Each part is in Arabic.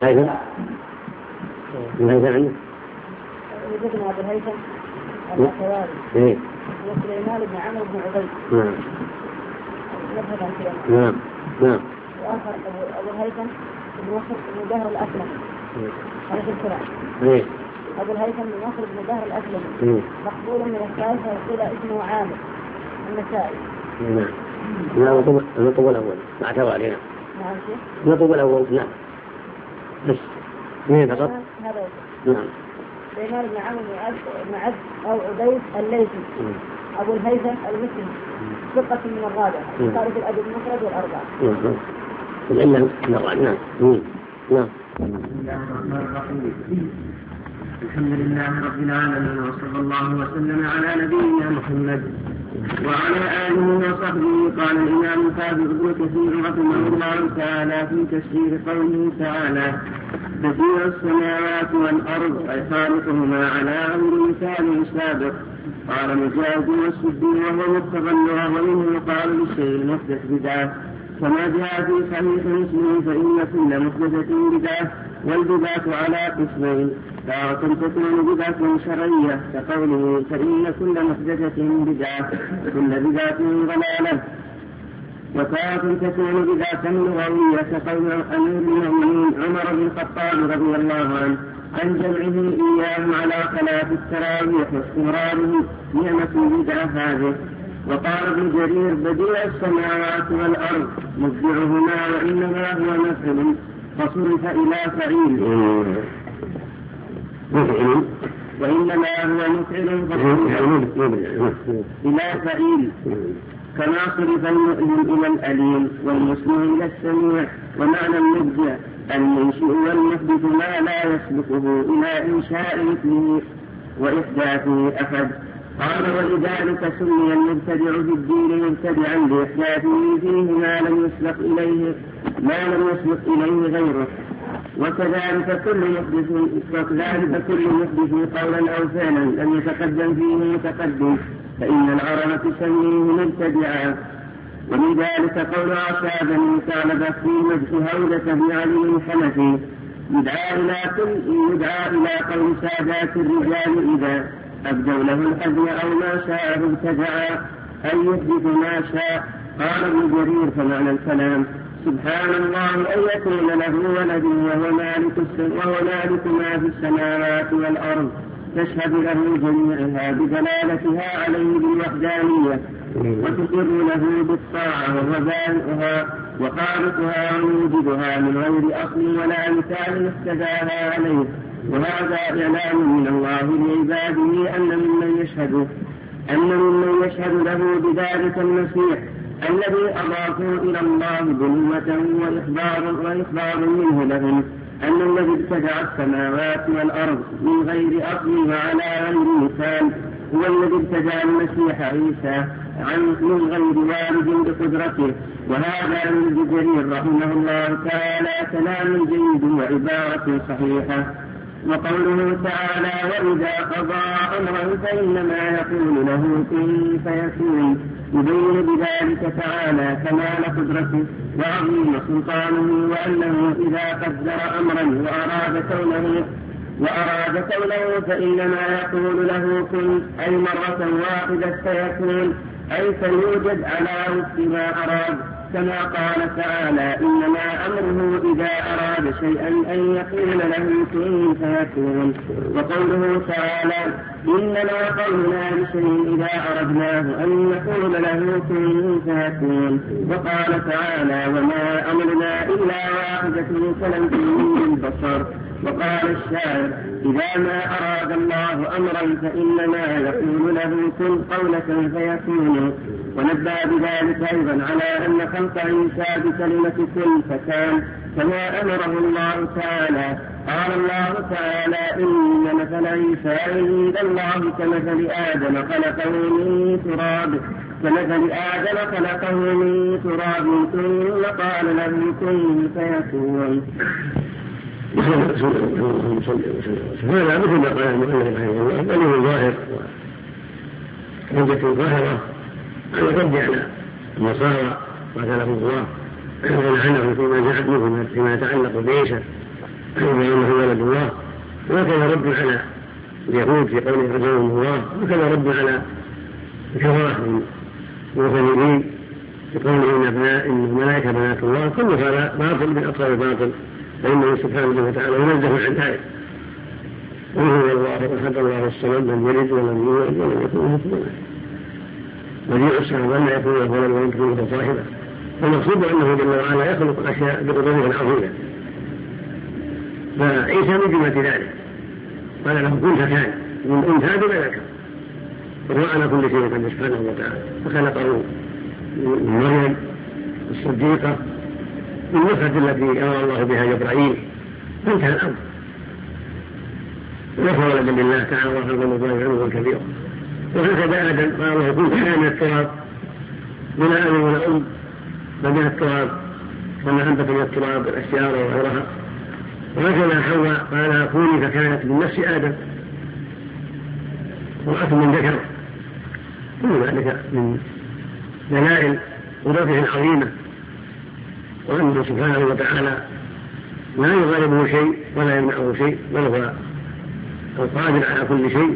هيثم عنه وجدنا أبو الهيثم الأخواري وسليمان بن عمرو بن عبيد. نبهد عن سليمان. نعم. وآخر أبو الهيثم بن نصر بن دهر الأسلمي. هذا في الكلام. أبو الهيثم بن نصر بن دهر الأسلمي مقبول من الثالثة وقيل اسمه عامر النسائي. نعم. نطب الأول ما اعتبر علينا. نعم شيخ. نطب الأول نعم. بس مين فقط؟ هذا. نعم. سليمان بن عمرو بن عبد أو عبيد الليثي. أبو الهيثم المسلم ثقة من الرابعة. قال في الأدب المفرد والأربعة. العلة من الرابعة. نعم. بسم الله الرحمن الرحيم. الحمد لله رب العالمين وصلى الله وسلم على نبينا محمد وعلى آله وصحبه. قال الإمام الحافظ ابن كثير رحمه الله تعالى في تفسير قوله تعالى: بديع السماوات والأرض أي خالقهما على أمر مثال سابق. قال مجاهد والسدي وهو مقتضى اللغة ومنه يقال للشيء المحدث بدعة كما جاء في صحيح مسلم فإن كل محدثة بدعة والبدعة على قسمين: تارة تكون بدعة شرعية كقوله فإن كل محدثة بدعة كل بدعة ضلالة، وتارة تكون بدعة لغوية كقول أمير المؤمنين عمر بن الخطاب رضي الله عنه عن جمعه إياهم على خلاف التراويح واستمراره نعمة بدعة هذه. وقال ابن جرير بديع السماوات والأرض مبدعهما وإنما هو مفعول فصرف إلى فعيل وإنما هو مفعل فصرف إلى فعيل كما صرف المؤمن إلى الأليم والمسمع إلى السميع. ومعنى المبدع المنشئ والمحدث ما لا يسبقه إلى إنشاء مثله وإحداثه أحد. قال ولذلك سمي المبتدع في الدين مبتدعا لإحداثه فيه ما لم يسبق إليه غيره. وكذلك كل محدث قولا أو فعلا لم يتقدم فيه متقدم فإن العرب تسميه مبتدعا. ولذلك قول عشاب بن ثعلبة في مدح هودة بن علي الحنفي يدعى إلى قول سادات الرجال إذا أبدوا له الحزن أو ما شاء ابتدعا أن يحدث ما شاء. قال ابن جرير فمعنى الكلام سبحان الله أن يكون له ولد وهو مالك ما في السماوات والأرض تشهد له جميعها بدلالتها عليه بالوحدانية وتقر له بالطاعة وهو بارئها وخالقها وموجدها من غير أصل ولا مثال اهتداها عليه. وهذا إعلام من الله لعباده أن ممن يشهد له بذلك المسيح الذي أضافوا إلى الله بنوة وإخبار منه لهم أن الذي ابتدع السماوات والأرض من غير أصل وعلى غير مثال هو الذي ابتدع المسيح عيسى من غير والد بقدرته. وهذا من ابن جرير رحمه الله تعالى كلام جيد وعبارة صحيحة. وقوله تعالى وإذا قضى أمرا فإنما يقول له كن فيكون يبين بذلك تعالى كمال قدرته وعظيم سلطانه وأنه إذا قدر أمرا وأراد كونه فإنما يقول له كن أي مرة واحدة فيكون أي فيوجد على وفق ما أراد كما قال تعالى إنما أمره إذا أراد شيئا أن يقول له كن فيكون. وقوله تعالى إنما قولنا لشيء إذا أردناه أن نقول له كن فيكون. وقال تعالى وما أمرنا إلا واحدة كلمح بالبصر. وقال الشاعر إذا ما أراد الله أمرا فإنما يقول له كن قولة فيكون. ونبه بذلك أيضا على أن خلق عيسى بكلمة كن فكان كما أمره الله تعالى. قال الله تعالى إن مثل عيسى عند الله كمثل آدم خلقه من تراب ثم قال له كن فيكون. هذا مثل ما قال المؤلف رحمه الله بل هو ظاهر حجة ظاهرة على الرد على النصارى قاتلهم الله ولعنهم فيما جاءت منهم فيما يتعلق بعيسى وأنه ولد الله، وكان رد على اليهود في قوله عزيهم الله، وكان رد على الكفرة من المثنيين في قوله إن الملائكة بنات الله. كل هذا باطل من أطفال باطل، فإنه سبحانه وتعالى ينزه عن ذلك. قل هو الله أحد الله الصمد لم يلد ولم يولد ولم يكن له كفوا أحد. بديع السماوات لا يكون له ولد ولم يكن له صاحبة. فالمقصود أنه جل وعلا يخلق الأشياء بقدرته العظيمة. فعيسى من جملة ذلك، قال له كن فكان، من أنثى بلا ذكر، وهو على كل شيء قدير سبحانه وتعالى. فخلقه من مريم الصديقة بالنفخة التي أمر الله بها جبرائيل، فانتهى الأمر. وليس ولدا لله تعالى وخلق الله عنه كبيرا. وهكذا آدم قال له كن فكان من التراب بلا أب ولا أم، بدأ التراب كما أنبت من التراب والأشجار وغيرها. وهكذا حواء قال كوني فكانت من نفس آدم امرأة من ذكر. كل ذلك من دلائل قدرته العظيمة، وأنه سبحانه وتعالى لا يغالبه شيء ولا يمنعه شيء، بل هو القادر على كل شيء.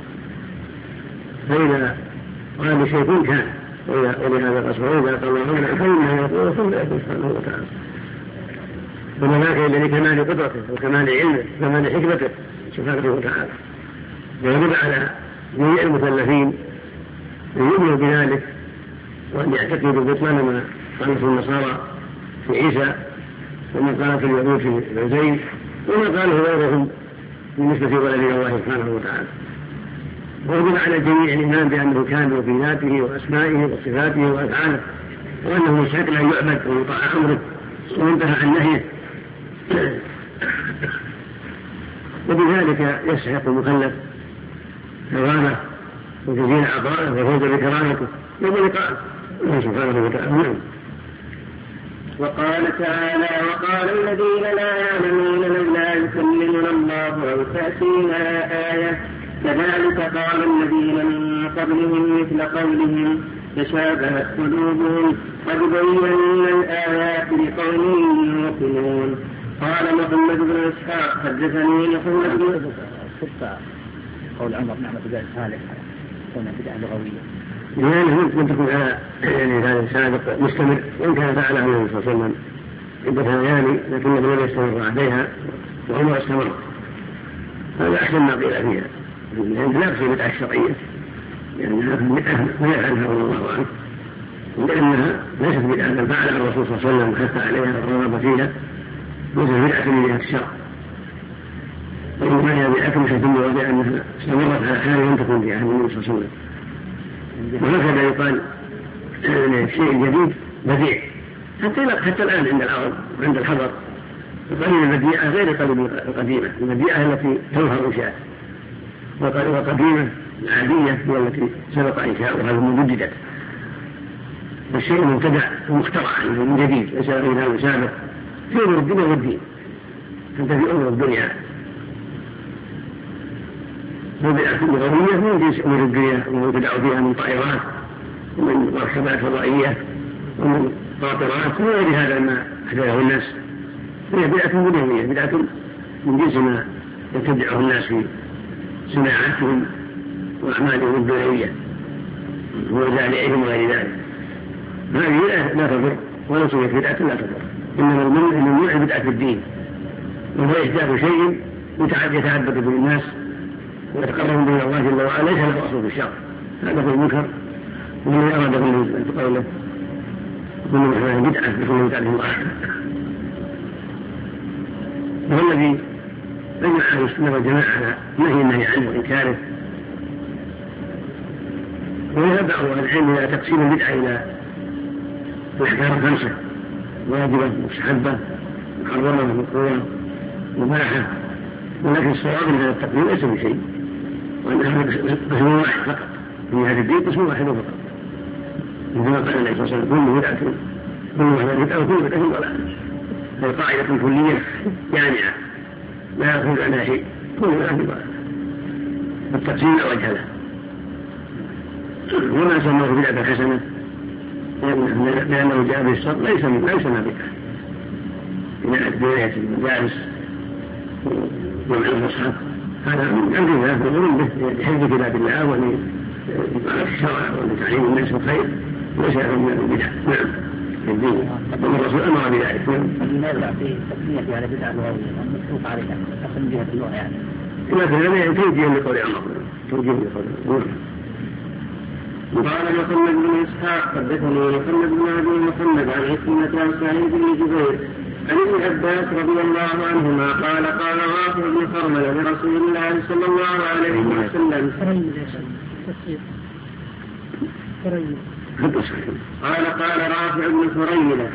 فإذا قال شيء كن كان، ولهذا الأصبح إذا قال الله عنه فإنه يقول ثم يكون سبحانه وتعالى. وما ذاك إلا لكمال قدرته وكمال علمه وكمال حكمته سبحانه وتعالى. ويجب على جميع المكلفين أن يؤمنوا بذلك، وأن يعتقدوا بطلان ما قالته النصارى في عيسى، وما قالته اليهود في عزيز، وما قاله غيرهم بالنسبة ولد الله سبحانه وتعالى. ويجب على الجميع الإيمان بأنه كامل في ذاته وأسمائه وصفاته وأفعاله، وأنه مستحق أن يعبد ويطاع أمره وينتهى عن نهيه. وبذلك يستحق المكلف كرامة وتزيين عطائه وفوز بكرامته يوم لقائه سبحانه وتعالى. وقال تعالى وقال الذين لا يعلمون لولا يكلمنا الله أو تأتينا آية كذلك قال الذين من قبلهم مثل قولهم تشابهت قلوبهم قد بينا الآيات لقوم يوقنون. قال محمد بن إسحاق حدثني محمد بن قول عمر نعمة بداية صالح كون بداية لغوية يعني ممكن تكون على هذا سابق مستمر، وإن كان فعله النبي صلى الله عليه وسلم عدة ليالي لكنه لم يستمر عليها وعمر استمر. هذا أحسن ما قيل فيها، لا في بدعة الشرعية يعني ما يفعلها رضي الله عنه، لأنها ليست بدعة بل فعلها الرسول صلى الله عليه وسلم وحث عليها ورغب فيها، ليست بدعة من بدعة الشرع. وإنما هي بدعة مشتملة بأنها استمرت على حال لم تكن في عهد النبي صلى الله عليه وسلم. وهكذا يقال الشيء الجديد بديع حتى الآن عند العرب وعند الحضر. القليل البديعة غير قليل القديمة، البديعة التي تظهر إنشاء، والقديمة العادية هي التي سبق إنشاؤها ومجددت. والشيء المبتدع ومخترع من جديد ليس غير سابق في أمور الدنيا والدين، حتى في أمور الدنيا. وبدعة لغوية من جنس أمور الدنيا ومبتدع فيها من طائرات ومن مركبات فضائية ومن قاطرات وغير هذا ما أحدثه الناس. هي بدعة دنيوية، بدعة من جنس ما يبتدعه الناس في صناعاتهم وأعمالهم الدنيوية وزارعهم وغير ذلك. هذه لا تضر ولا سميت بدعة لا تضر، إنما المنع بدعة في الدين، وهو إحداث شيء يتعبد به الناس ويتقرب به الله جل وعلا ليس له أصل في الشرع. هذا هو المنكر، ومن أراد أن تقوله كل محدث بدعة بكل بدعة ضلالة. وهو الذي يجمع أهل السنة والجماعة على النهي عنه وإنكاره. ويذهب بعض أهل العلم إلى تقسيم البدعة إلى الأحكام الخمسة: واجبة، مستحبة، محرمة، مكروهة، مباحة. ولكن الصواب من هذا التقسيم ليس بشيء، وأنها قسم واحد فقط، في هذا الدين قسم واحد فقط، مثل قال النبي صلى الله عليه وسلم: كل بدعة كل بدعة وكل بدعة ضلالة. هذه قاعدة كلية جامعة لا يخرج عنها شيء، كل بدعة ضلالة. التقسيم لا وجه له. وما سماه بدعة حسنة لأنه جاء بالشر ليس ما بدعة. إن أدبية المجالس جمع المصحف هذا من أمر الله يقولون به لحفظ كتاب الله ولإقامة الشرع ولتعليم الناس الخير وليس من البدع. نعم الدين والرسول أمر بذلك. لماذا في تسمية على بدعة لغوية مصروف عليها أصلا جهة اللغة يعني؟ لكن هذا توجيه لقول الله توجيه لقول الله. قال محمد بن إسحاق حدثني محمد بن أبي محمد عن عكرمة عن سعيد بن جبير عن ابن عباس رضي الله عنهما قال قال رافع بن حرملة لرسول الله صلى الله عليه وسلم قال رافع بن حرملة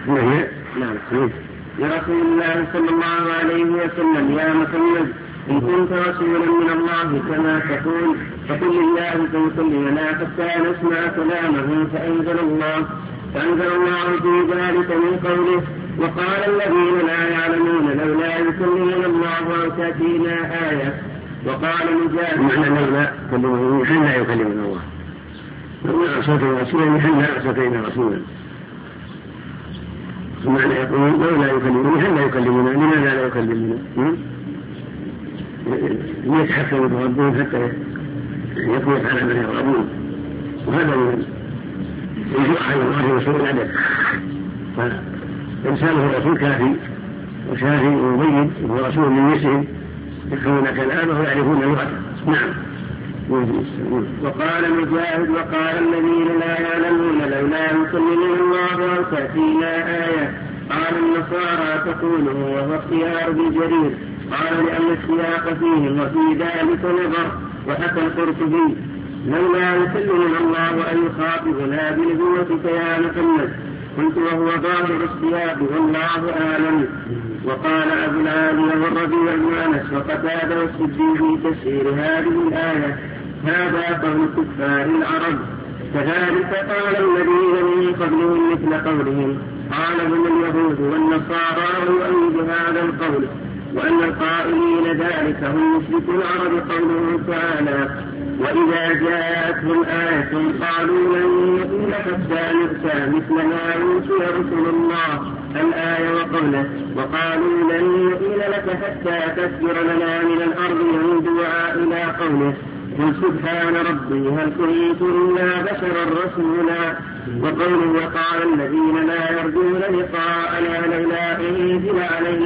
لرسول الله صلى الله عليه وسلم يا محمد إن كنت رسولا من الله كما تقول فقل لله فيكلمنا حتى نسمع كلامه فأنزل الله في ذلك من قوله وقال الذين لا يعلمون لولا يكلمنا الله أو تأتينا آية. وقال مجاهد معنى لولا يكلمنا حين لا يكلمنا الله لولا أرسلتنا رسولا حين لا أرسلتنا رسولا معنى يقول لولا يكلمنا حين لا يكلمنا لماذا لا يكلمنا ليتحكموا بربهم حتى يكون على من يرغبون وهذا من يجوع على الله وسوء الأدب. فإنسانه الرسول كافي وشافي ومبين وهو رسول من مثلهم يفهمون كلامه ويعرفون لغته. نعم. وقال مجاهد وقال الذين لا يعلمون لولا يكلمنا الله أو تأتينا آية. قال النصارى تقوله وهو اختيار بجرير. قال لأن السياق فيهم وفي ذلك نظر. وحكى القرطبي لولا يكلمنا الله أن يخاطبنا بنبوتك يا محمد. قلت وهو ظاهر السياق والله أعلم. وقال أبو العالي والربيع بن أنس وقتادة والسدي في تفسير هذه الآية هذا قول كفار العرب. كذلك قال الذين من قبلهم مثل قولهم قال هم اليهود والنصارى ويؤيد هذا القول وأن القائلين ذلك هم مشركو العرب قوله تعالى وإذا جاءتهم آية قالوا لن نؤمن حتى نؤتى مثل ما أوتي رسل الله الآية وقوله وقالوا لن نؤمن لك حتى تفجر لنا من الأرض ينبوعا إلى قوله قل سبحان ربي هل كنت إلا بشرا رسولا. وقوله وقال الذين لا يرجون لقاءنا لولا أنزل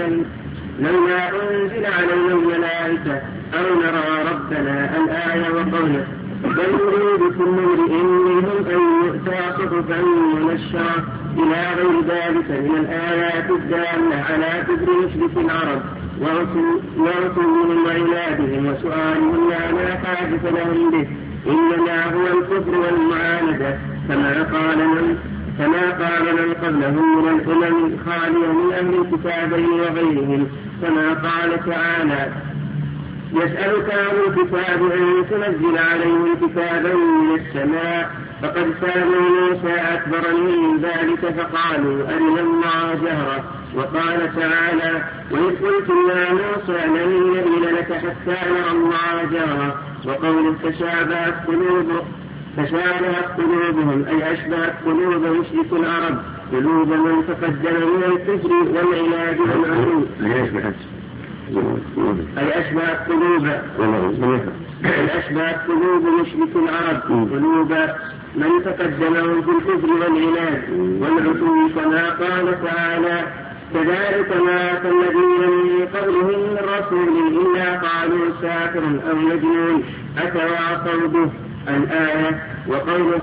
علينا الملائكة أو نرى ربنا الآية وقوله بل يريد كل امرئ منهم أن يؤتى صحفا منشرة إلى غير ذلك من الآيات الدالة على كفر مشرك العرب ورسلهم وعنادهم وسؤالهم لا حاجة لهم به إنما هو الكفر والمعاندة كما قال من قبلهم من الأمم خالية من أهل الكتابين وغيرهم كما قال تعالى يسألك أهل الكتاب أن تنزل عليهم كتابا من السماء فقد سألوا موسى أكبر من ذلك فقالوا أرنا الله جهرا. وقال تعالى وإذ قلتم يا موسى لن نؤمن لك حتى نرى الله جهرا. وقول تشابهت قلوبهم أي أشبهت قلوب مشرك العرب قلوب من تقدم من الكفر والعناد والعلو أي أشبهت قلوب مشرك العرب قلوب من تقدمهم في الكفر والعناد والعلو كما قال تعالى كذلك ما أتى الذين من قبلهم من رسول إلا قالوا ساحر أو مجنون أتواصوا به الآية. وقوله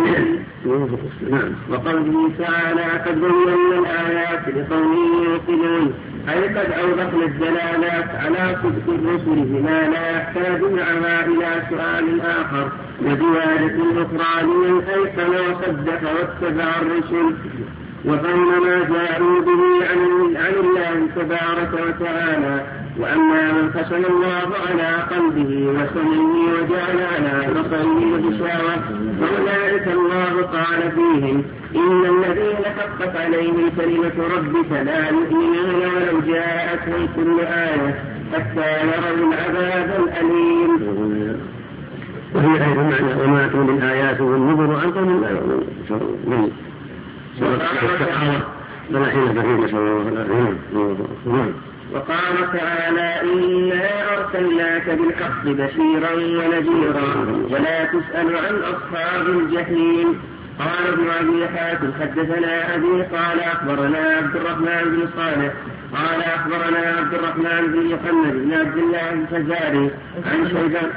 تعالى قد بينا الآيات لقوم يوقنون أي قد أوضحنا الدلالات على صدق الرسل بما لا يحتاج معها إلى سؤال آخر وزيادة أخرى لمن أيقن وصدق واتبع الرسل وفهم ما جاءوا به عن الله تبارك وتعالى. وأما من خشن الله على قلبه وسمعه وجعل على بصره غشاوة فأولئك الله قال فيهم إن الذين حقت عليهم كلمة ربك لا يؤمنون ولو جاءتهم كل آية حتى يروا العذاب الأليم. وفي أيضا معنى وما أتوا من آيات والنذر عن قوم لا يؤمنون الصحابة بل حين فيه نسأل الله العافية. وقال تعالى إنا أرسلناك بالحق بشيرا ونذيرا ولا تسأل عن أصحاب الجحيم. قال ابن أبي حاتم حدثنا أبي قال أخبرنا عبد الرحمن بن صالح قال أخبرنا عبد الرحمن بن محمد بن عبد الله الفزاري عن شيبان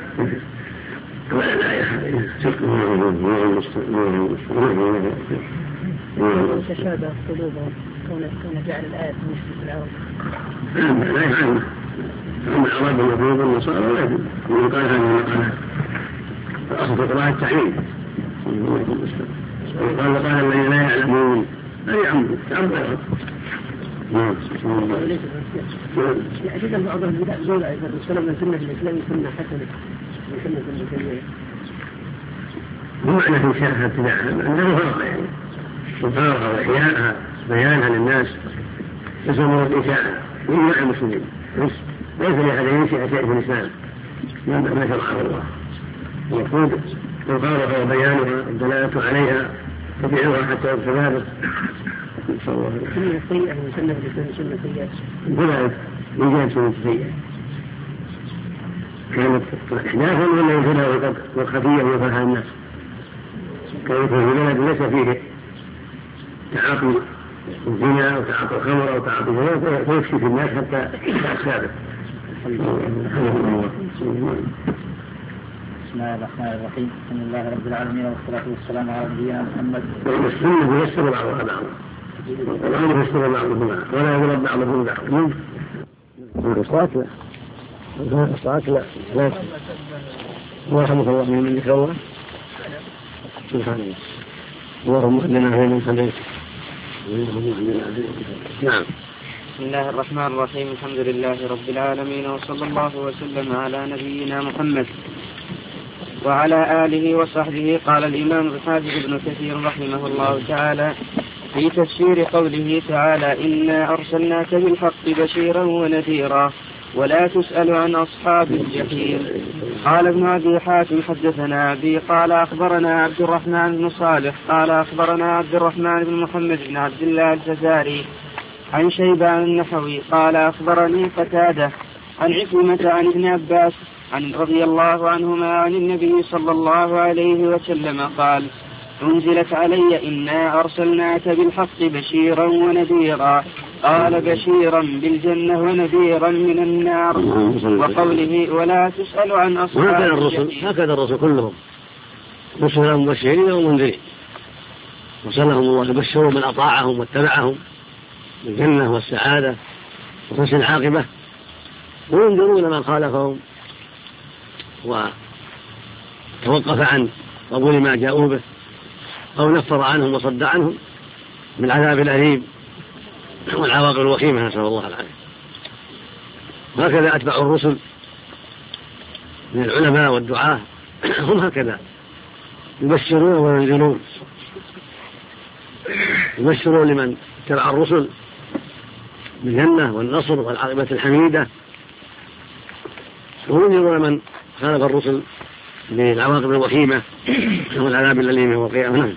تشابه قلوبهم كون جعل الآية في العرب. لا يفعل أما العرب المفروض النصارى لا يجب ومن قال هذه المقالات فأصل قراءة التحريم وقال الذين لا يعلمون لا يعمدوا تعمد أيضا. نعم. أجد أن بعض البدع زول أيضا السلام من سنة الإسلام سنة حسنة وسنة الإسلامية. مو معنى في شيء ابتداعها أنه فرق يعني وفارها وإحياءها بيانها للناس يسمى الإشاعة من المسلمين ليس لأحد ينشئ شيء في الإسلام ما شرعه الله المفروض وفارها وبيانها الدلالة عليها تبيعها حتى يتبادل. سنة سيئة وسنة الإسلام سنة سيئة كذلك من جهة سنة سيئة كانت إحداثا ولا ينزلها وخفية وفاها الناس كانت في بلد ليس فيه تعاطي الزنا أو تعاطي الخمر أو تعاطي الزنا فيفشي في الناس حتى السابق. بسم الله الرحمن الرحيم. الحمد لله رب العالمين والصلاة والسلام على نبينا محمد. السنة يفسر بعضها بعضا والقرآن يفسر بعضهم بعضا ولا يضرب بعضهم بعضا. الصلاة لا ورحمة الله من ذكر الله سبحانه اللهم اهدنا فيمن هديت. نعم. بسم الله الرحمن الرحيم. الحمد لله رب العالمين وصلى الله وسلم على نبينا محمد وعلى آله وصحبه. قال الإمام الحافظ ابن كثير رحمه الله تعالى في تفسير قوله تعالى إنا أرسلناك بالحق بشيرا ونذيرا ولا تسأل عن أصحاب الجحيم. قال ابن أبي حاتم حدثنا أبي قال أخبرنا عبد الرحمن بن صالح قال أخبرنا عبد الرحمن بن محمد بن عبد الله الفزاري عن شيبان النحوي قال أخبرني قتادة عن عكرمة عن ابن عباس عن رضي الله عنهما عن النبي صلى الله عليه وسلم قال أنزلت علي إنا أرسلناك بالحق بشيرا ونذيرا قال بشيرا بالجنة ونذيرا من النار. وقوله ولا تسأل عن أصحاب الجحيم. هكذا الرسل كلهم رسلا مبشرين ومنذرين وصلهم الله يبشروا من أطاعهم واتبعهم بالجنة والسعادة وحسن العاقبة وينذرون من خالفهم وتوقف عن قبول ما جاءوا به أو نفر عنهم وصد عنهم بالعذاب الأليم والعواقب الوخيمة نسأل الله العافية. وهكذا أتبع الرسل من العلماء والدعاة هم هكذا يبشرون وينذرون يبشرون لمن تبع الرسل بالجنة والنصر والعاقبة الحميدة وينذرون من خالف الرسل بالعواقب الوخيمة والعذاب الأليم والقيامة.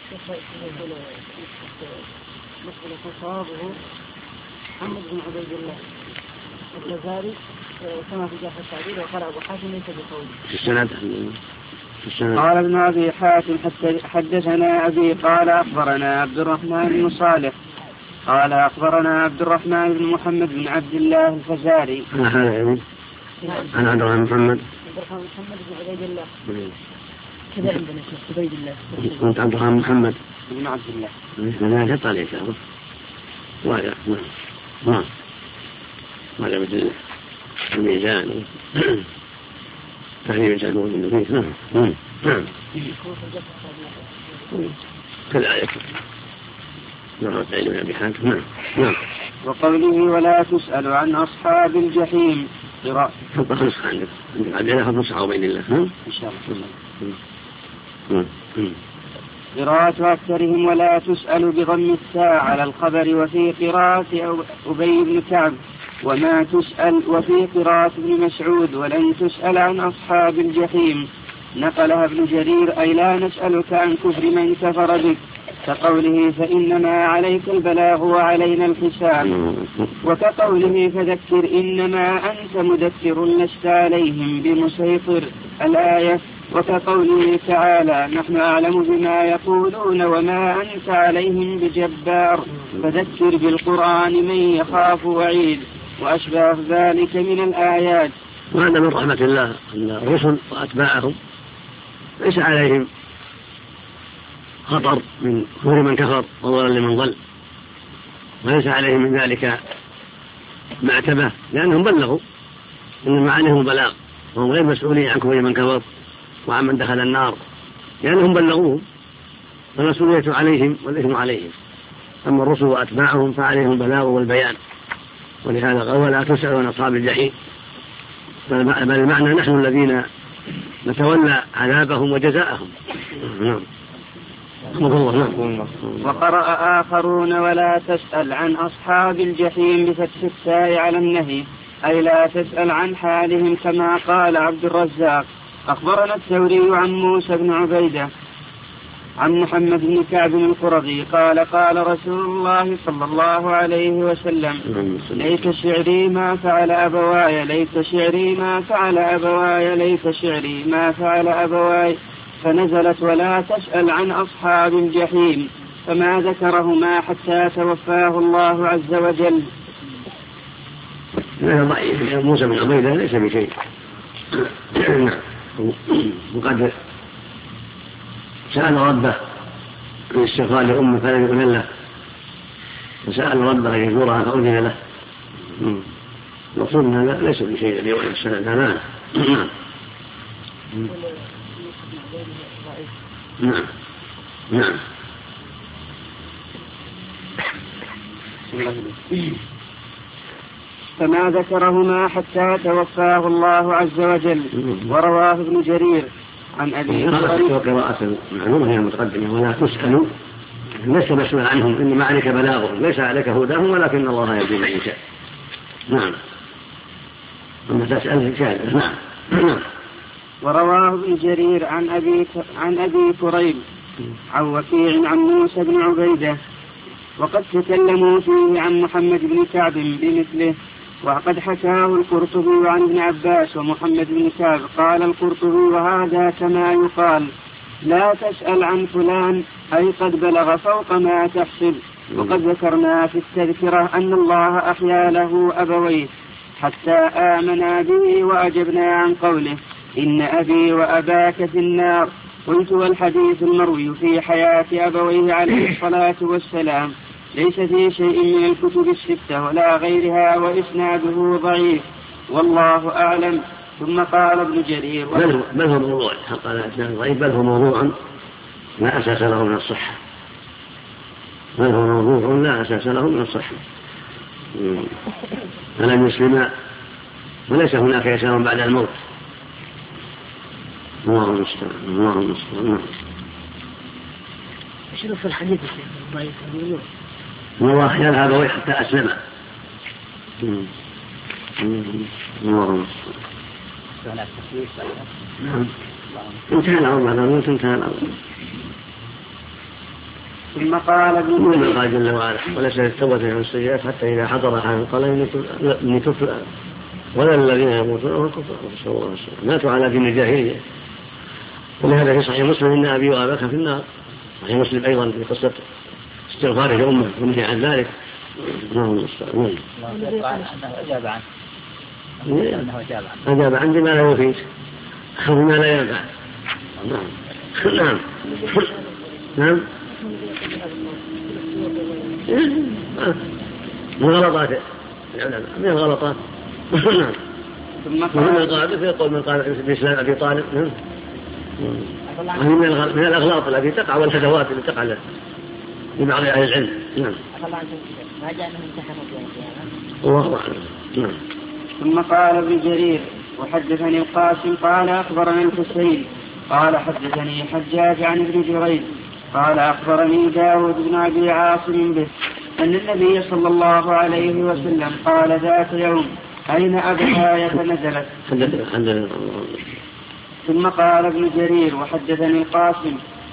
صوابه محمد بن عبيد الله الفزاري كما في جاء التعبير وقال أبو حاتم ليس بقوله في السند. قال ابن أبي حاتم حدثنا أبي قال أخبرنا عبد الرحمن بن صالح قال أخبرنا عبد الرحمن بن محمد بن عبد الله الفزاري. أنا عبد الرحمن محمد بن عبيد الله كذا عندنا شيخ عبيد الله. كنت عبد الرحمن محمد بن عبد الله. لا يطلع عليك هذا. واجب. نعم. واجب الميزان. تحريم الجهل والنفيس. نعم. كذلك. نعم. تعلم أبي حاتم. نعم. وقوله ولا تسأل عن أصحاب الجحيم. حط نسخة عندك عندنا حط نسخة بين الله. إن شاء الله. قراءة أكثرهم ولا تسأل بضم التاء على الخبر وفي قراءة أبي بن كعب وما تسأل وفي قراءة ابن مسعود ولن تسأل عن أصحاب الجحيم. نقلها ابن جرير أي لا نسألك عن كفر من كفر بك كقوله فإنما عليك البلاغ وعلينا الحساب، وكقوله فذكر إنما أنت مدثر لست عليهم بمسيطر الآية، وكقوله تعالى نحن أعلم بما يقولون وما أنت عليهم بجبار فذكر بالقرآن من يخاف وعيد، وأشباه ذلك من الآيات. وهذا من رحمة الله أن الرسل وأتباعهم ليس عليهم خطر من كفر من كفر وضلال من ضل، وليس عليهم من ذلك معتبة لأنهم بلغوا، إنما عليهم البلاغ وهم غير مسؤولين عن كفر من كفر وعن من دخل النار، لأنهم بلغوهم فالمسؤولية عليهم والإثم عليهم. أما الرسل وأتباعهم فعليهم البلاغ والبيان، ولهذا قال ولا تسألوا عن أصحاب الجحيم، بل المعنى نحن الذين نتولى عذابهم وجزاءهم. وقرأ آخرون ولا تسأل عن أصحاب الجحيم بفتح التاء على النهي، أي لا تسأل عن حالهم، كما قال عبد الرزاق أخبرنا الثوري عن موسى بن عبيدة عن محمد بن كعب القرظي قال قال رسول الله صلى الله عليه وسلم ليت شعري ما فعل أبواي، ليت شعري ما فعل أبواي، ليت شعري ما فعل أبواي، فنزلت ولا تسأل عن أصحاب الجحيم، فما ذكرهما حتى توفاه الله عز وجل. موسى بن عبيدة ليس بشيء، وقد سأل ربه الاستغفار لأمه فلم يؤذن له، وسأل ربه أن يزورها فأذن له. المقصود أن هذا ليس بشيء الذي يؤذن السنة. نعم. فما ذكرهما حتى توفاه الله عز وجل. ورواه ابن جرير عن أبي قراءة معلومة هي المتقدمة ولا تسألوا ليس مسؤول عنهم، إنما عليك بلاغهم، ليس عليك هداهم ولكن الله يهدي من يشاء. نعم. أما تسأل شاهد. نعم. ورواه ابن جرير عن أبي كريب عن وكيع عن موسى بن عبيدة، وقد تكلموا فيه عن محمد بن كعب بمثله، وقد حكاه القرطبي عن ابن عباس ومحمد بن كعب. قال القرطبي وهذا كما يقال لا تسأل عن فلان، أي قد بلغ فوق ما تحسب. وقد ذكرنا في التذكرة أن الله أحيا له أبويه حتى آمنا به وأجبنا عن قوله إن أبي وأباك في النار. قلت والحديث المروي في حياة أبويه عليه الصلاة والسلام ليس في شيء من الكتب الستة ولا غيرها، وإسناده ضعيف والله أعلم. ثم قال ابن جرير بل هو موضوع، قال إسناده ضعيف، بل هو موضوع لا أساس له من الصحة، بل هو موضوع لا أساس له من الصحة. فلم يسلم وليس هناك إسلام بعد الموت. الله المستعان. شنو في الحديث الضعيف؟ الله أحيا أبويه حتى أسلم. الله المستعان. انتهى الأمر بعد الموت، انتهى الأمر. ثم قال ابن قال جل وعلا وليس التوبة عن السيئات حتى إذا حضر أحد قال إني تبت ولا الذين يموتون وهم كفار نسأل الله السلامة ماتوا على دين الجاهلية. ولهذا في صحيح مسلم إن أبي وأباك في النار. صحيح مسلم أيضا في قصة استغفاره لأمه ونهي عن ذلك. أجاب عن بما لا يفيد بما لا ينفع. نعم من غلطات من الغلطات. ثم قال يقول من قال بإسلام أبي طالب من الأغلاط التي تقع والهدوات التي تقع لبعض أهل العلم. نعم. ما جاء من امتحانات الله أعلم. ثم قال ابن جرير وحدثني القاسم قال أخبرنا الحسين قال حدثني حجاج عن ابن جريج قال أخبرني داود بن أبي عاصم به أن النبي صلى الله عليه وسلم قال ذات يوم أين أبواي فنزلت. ثم قال ابن جرير وحدثني القاسم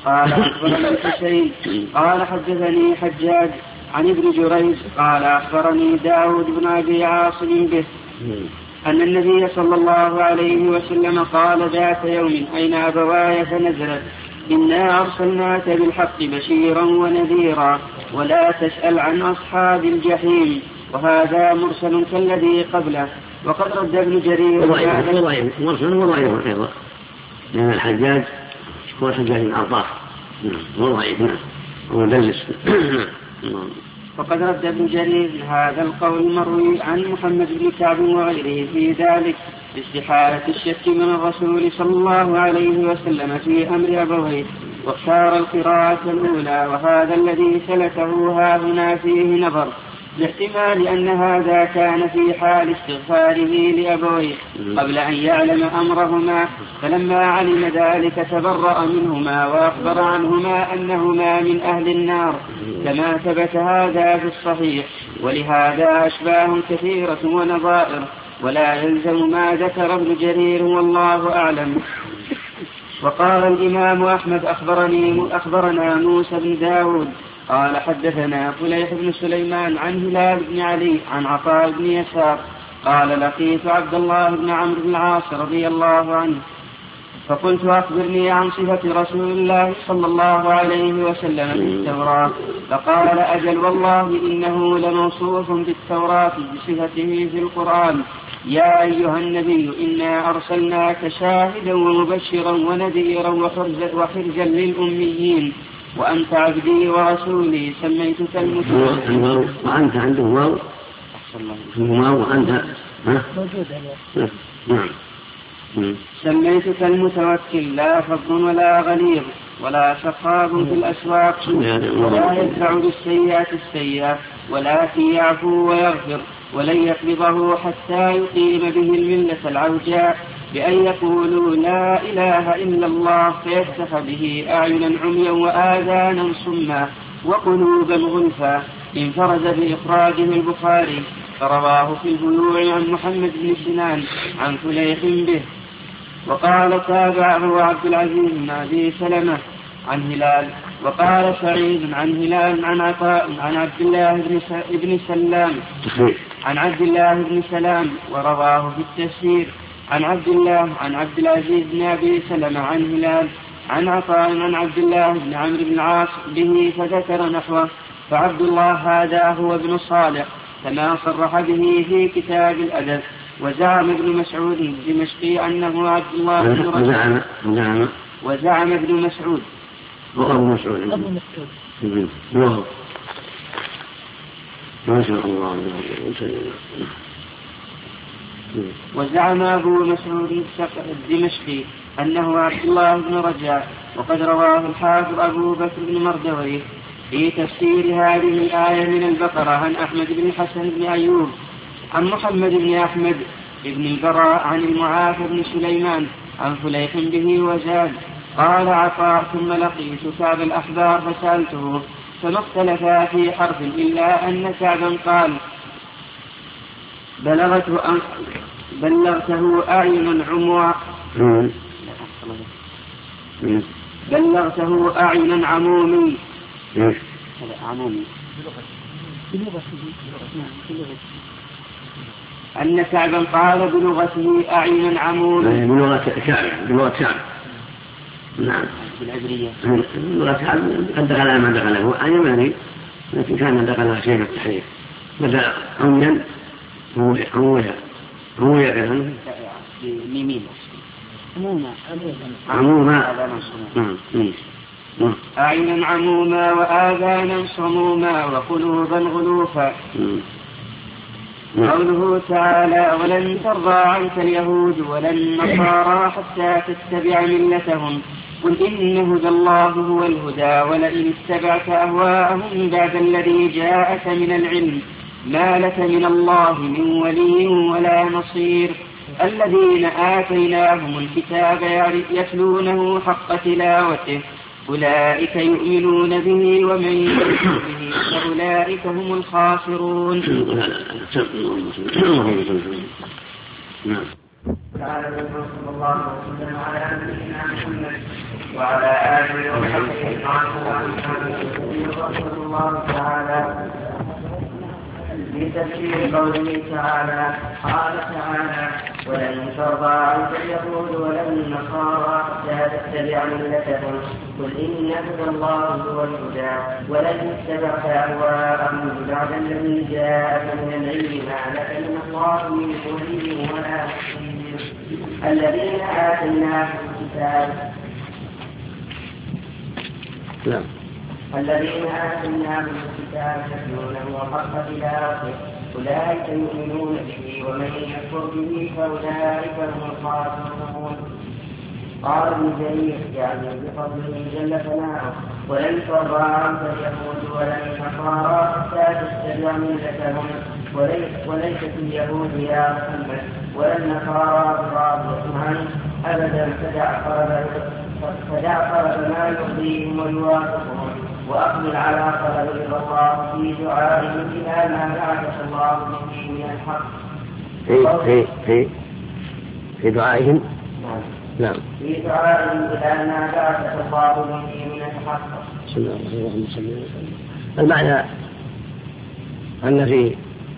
قال أخبرني الحسين قال حدثني حجاج عن ابن جريج قال أخبرني داود بن أبي عاصم به أن النبي صلى الله عليه وسلم قال ذات يوم أين أبواي فنزلت إنا أرسلناك بالحق بشيرا ونذيرا ولا تسأل عن أصحاب الجحيم. وهذا مرسل كالذي قبله. وقد رد ابن جرير مرسل وضعيف أيضا لأن الحجاج هو الحجاج بن عطاف وضعيف ومدلس. وقد رد ابن جرير هذا القول المروي عن محمد بن كعب وغيره في ذلك باستحالة الشك من الرسول صلى الله عليه وسلم في أمر أبويه واختار القراءة الأولى. وهذا الذي سلكه ها هنا فيه نظر باحتمال أن هذا كان في حال استغفاره لأبويه قبل أن يعلم أمرهما فلما علم ذلك تبرأ منهما وأخبر عنهما أنهما من أهل النار كما ثبت هذا في الصحيح. ولهذا أشباه كثيرة ونظائر ولا يلزم ما ذكر ابن جرير والله أعلم. وقال الإمام أحمد أخبرنا موسى بن داود قال حدثنا فليح بن سليمان عن هلال بن علي عن عطاء بن يسار قال لقيت عبد الله بن عمرو بن العاص رضي الله عنه فقلت أخبرني عن صفة رسول الله صلى الله عليه وسلم في التوراة فقال أجل والله إنه لموصوف بالتوراة بصفته في القرآن يا أيها النبي إنا أرسلناك شاهدا ومبشرا ونذيرا وحرزا للأميين وأنت عبدي ورسولي سميتك المتوكل. وأنت عنده واو وأنت سميتك المتوكل لا فظ ولا غليظ ولا سخاب في الأسواق ولا يدفع بالسيئات السيئة ولكن يعفو ويغفر ولن يقبضه حتى يقيم به الملة العوجاء بأن يقولوا لا إله إلا الله فيفتح به أعينا عميا وآذانا صما وقلوبا غلفا. انفرد بإخراجه البخاري فرواه في البيوع عن محمد بن سنان عن فليح به. وقال تابعه عبد العزيز بن أبي سلمة عن هلال. وقال سعيد عن هلال عن عطاء عن عبد الله بن سلام عن عبد الله بن سلام ورواه في التفسير عن عبد العزيز بن أبي سلمة عن هلال عن عطاء عن عبد الله بن عمرو بن العاص به فذكر نحوه. فعبد الله هذا هو ابن صالح كما صرح به في كتاب الأدب. وزعم ابن مسعود الدمشقي أنه عبد الله بن رجاء وزعم ابن مسعود ما شاء الله. وزعم أبو مسعود الدمشقي أنه عبد الله بن رجاء. وقد رواه الحافظ أبو بكر بن مردويه في تفسير هذه الآية من البقرة عن أحمد بن الحسن بن أيوب عن محمد بن أحمد بن البراء عن المعافى بن سليمان عن فليح به وزاد. قال عطاء ثم لقيت كعب الأحبار فسألته فما اختلفا في حرف إلا أن كعبا قال بلغته أعين عموا بلغته أعين عمومي أن كعبا قال بلغته أعين عمومي بلغة شعب نعم بالعبرية بلغة شعب قد دخل على ما دخله أيماني لكن كان دخل شيء من التحريف بدأ عميا عمويا كذا ميمين عموما أعينا عموما وآذانا صموما وقلوبا غلوفا. قوله تعالى ولن ترضى عنك اليهود ولا النصارى حتى تتبع ملتهم قل إن هدى الله هو الهدى ولئن اتبعت أهواءهم بعد الذي جاءك من العلم ما لك من الله من ولي ولا نصير. الذين آتيناهم الكتاب يتلونه حق تلاوته أولئك يؤمنون به ومن يؤمن به فأولئك هم الخاسرون. نعم. تعالى صلى الله وسلم على نبينا محمد وعلى آله وصحبه رحمه الله تعالى بتفسير قوله تعالى. قال تعالى: ولن ترضى عنك اليهود ولا النصارى حتى تتبع ملتهم قل إن هدى الله هو الهدى ولن اتبعت أهواءهم بعد الذي جاءك من العلم ما لك من الله من ولي ولا نصير. الذين آتيناهم الكتاب الذين آتيناهم الكتاب يتلونه حق تلاوته أولئك يؤمنون به ومن يكفر به فأولئك هم الخاسرون. قال ابن جرير يعني بفضله جل ثناؤه: ولن ترضى عنك اليهود ولا النصارى حتى تتبع ملتهم. وليست اليهود يا محمد ولا النصارى براضية عنه أبدا فدع ما يرضيهم ويوافقهم وأقبل على طلب الله في دعائهم إلى ما بعث الله به من الحق. في دعائهم نعم في دعائهم إلى ما بعث الله به من الحق. بسم الله الرحمن الرحيم. المعنى أن في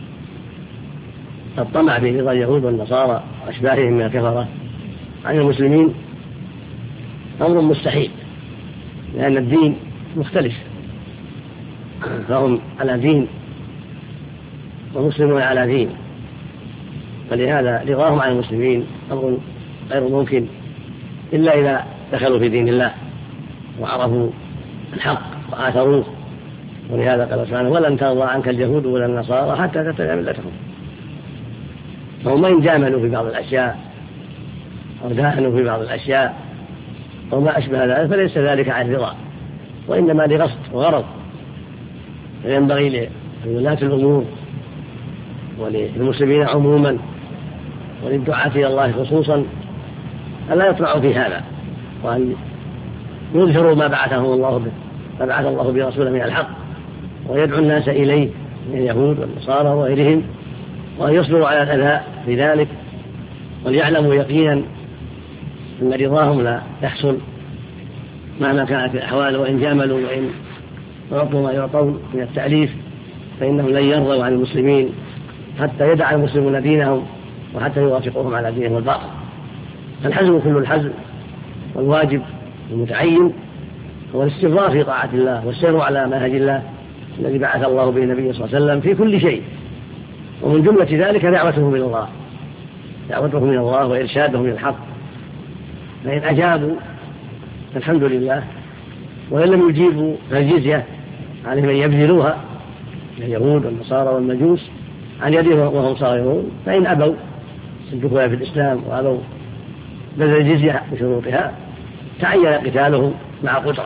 الطمع في رضا اليهود والنصارى وأشباههم من الكفرة عن المسلمين أمر مستحيل، لأن الدين مختلف، فهم على دين ومسلمون على دين، فلهذا رضاهم عن المسلمين أمر غير ممكن إلا إذا دخلوا في دين الله وعرفوا الحق وآثروه. ولهذا قال سبحانه: ولن ترضى عنك اليهود ولا النصارى حتى تتبع ملتهم. فهم إن جاملوا في بعض الأشياء أو داهنوا في بعض الأشياء أو ما أشبه ذلك فليس ذلك عن رضا، وإنما لقصد وغرض. فينبغي لولاة الأمور وللمسلمين عموما وللدعاة إلى الله خصوصا ألا يطمعوا في هذا، وأن يظهروا ما بعث الله برسوله من الحق، ويدعو الناس إليه من اليهود والنصارى وغيرهم، وأن يصبروا على الأذى في ذلك، وليعلموا يقينا أن رضاهم لا يحصل مهما كانت الأحوال، وإن جاملوا وإن ربوا ما يعطون من التأليف فإنهم لن يرضوا عن المسلمين حتى يدع المسلمون دينهم وحتى يوافقوهم على دينهم الباطل. فالحزم كل الحزم، والواجب المتعين هو الاستمرار في طاعة الله والسير على منهج الله الذي بعث الله به النبي صلى الله عليه وسلم في كل شيء، ومن جملة ذلك دعوتهم من الله وإرشادهم إلى الحق. فإن أجابوا الحمد لله، وإن لم يجيبوا فالجزية عليهم أن يبذلوها اليهود والنصارى والمجوس عن يدهم وهم صاغرون. فإن أبوا الدخول في الإسلام وأبوا بذل الجزية بشروطها تعين قتالهم مع قدرة،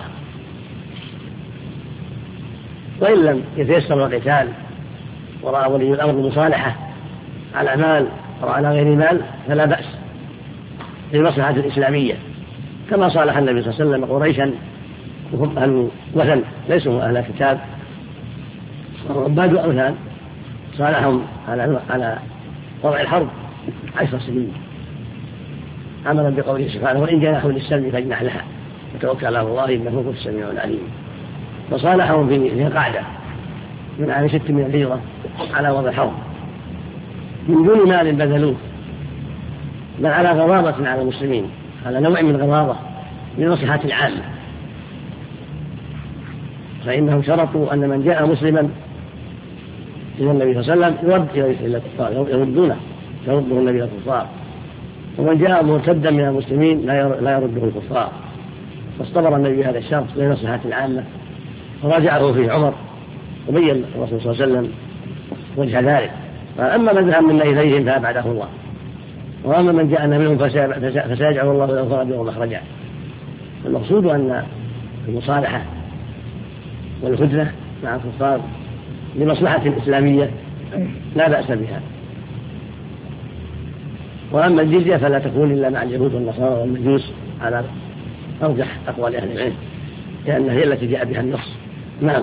وإن لم يتيسر القتال ورأى ولي الأمر المصالحة على مال أو على غير مال فلا بأس للمصلحة الإسلامية، كما صالح النبي صلى الله عليه وسلم قريشا وهم أهل وثن ليسوا أهل كتاب وعباد أوثان، صالحهم على وضع الحرب 10 سنين، عملا بقوله سبحانه: وإن جنحوا للسلم فاجنح لها وتوكل على الله إنه هو السميع العليم. وصالحهم في قاعدة من عام 6 من الهجرة على وضع الحرب من دون مال بذلوه، بل على غضاضة على المسلمين، على نوع من غضاضة لمصلحة العامة. فإنهم شرطوا أن من جاء مسلما إلى النبي صلى الله عليه وسلم يرد إلى الكفار، يرده النبي إلى الكفار، ومن جاء مرتدا من المسلمين لا يرده الكفار. فاصطبر النبي هذا الشرط لمصلحة العامة، فراجعه فيه عمر وبين الرسول صلى الله عليه وسلم وجه ذلك. فأما من ذهب منا إليهم فأبعده الله، وأما من جاءنا منهم فسيجعل الله له فرجا ومخرجا. المقصود أن المصالحة والهدنة مع الكفار لمصلحة إسلامية لا بأس بها. وأما الجزية فلا تكون إلا مع اليهود والنصارى والمجوس على أرجح أقوال أهل العلم، لأنها هي التي جاء بها النص. نعم.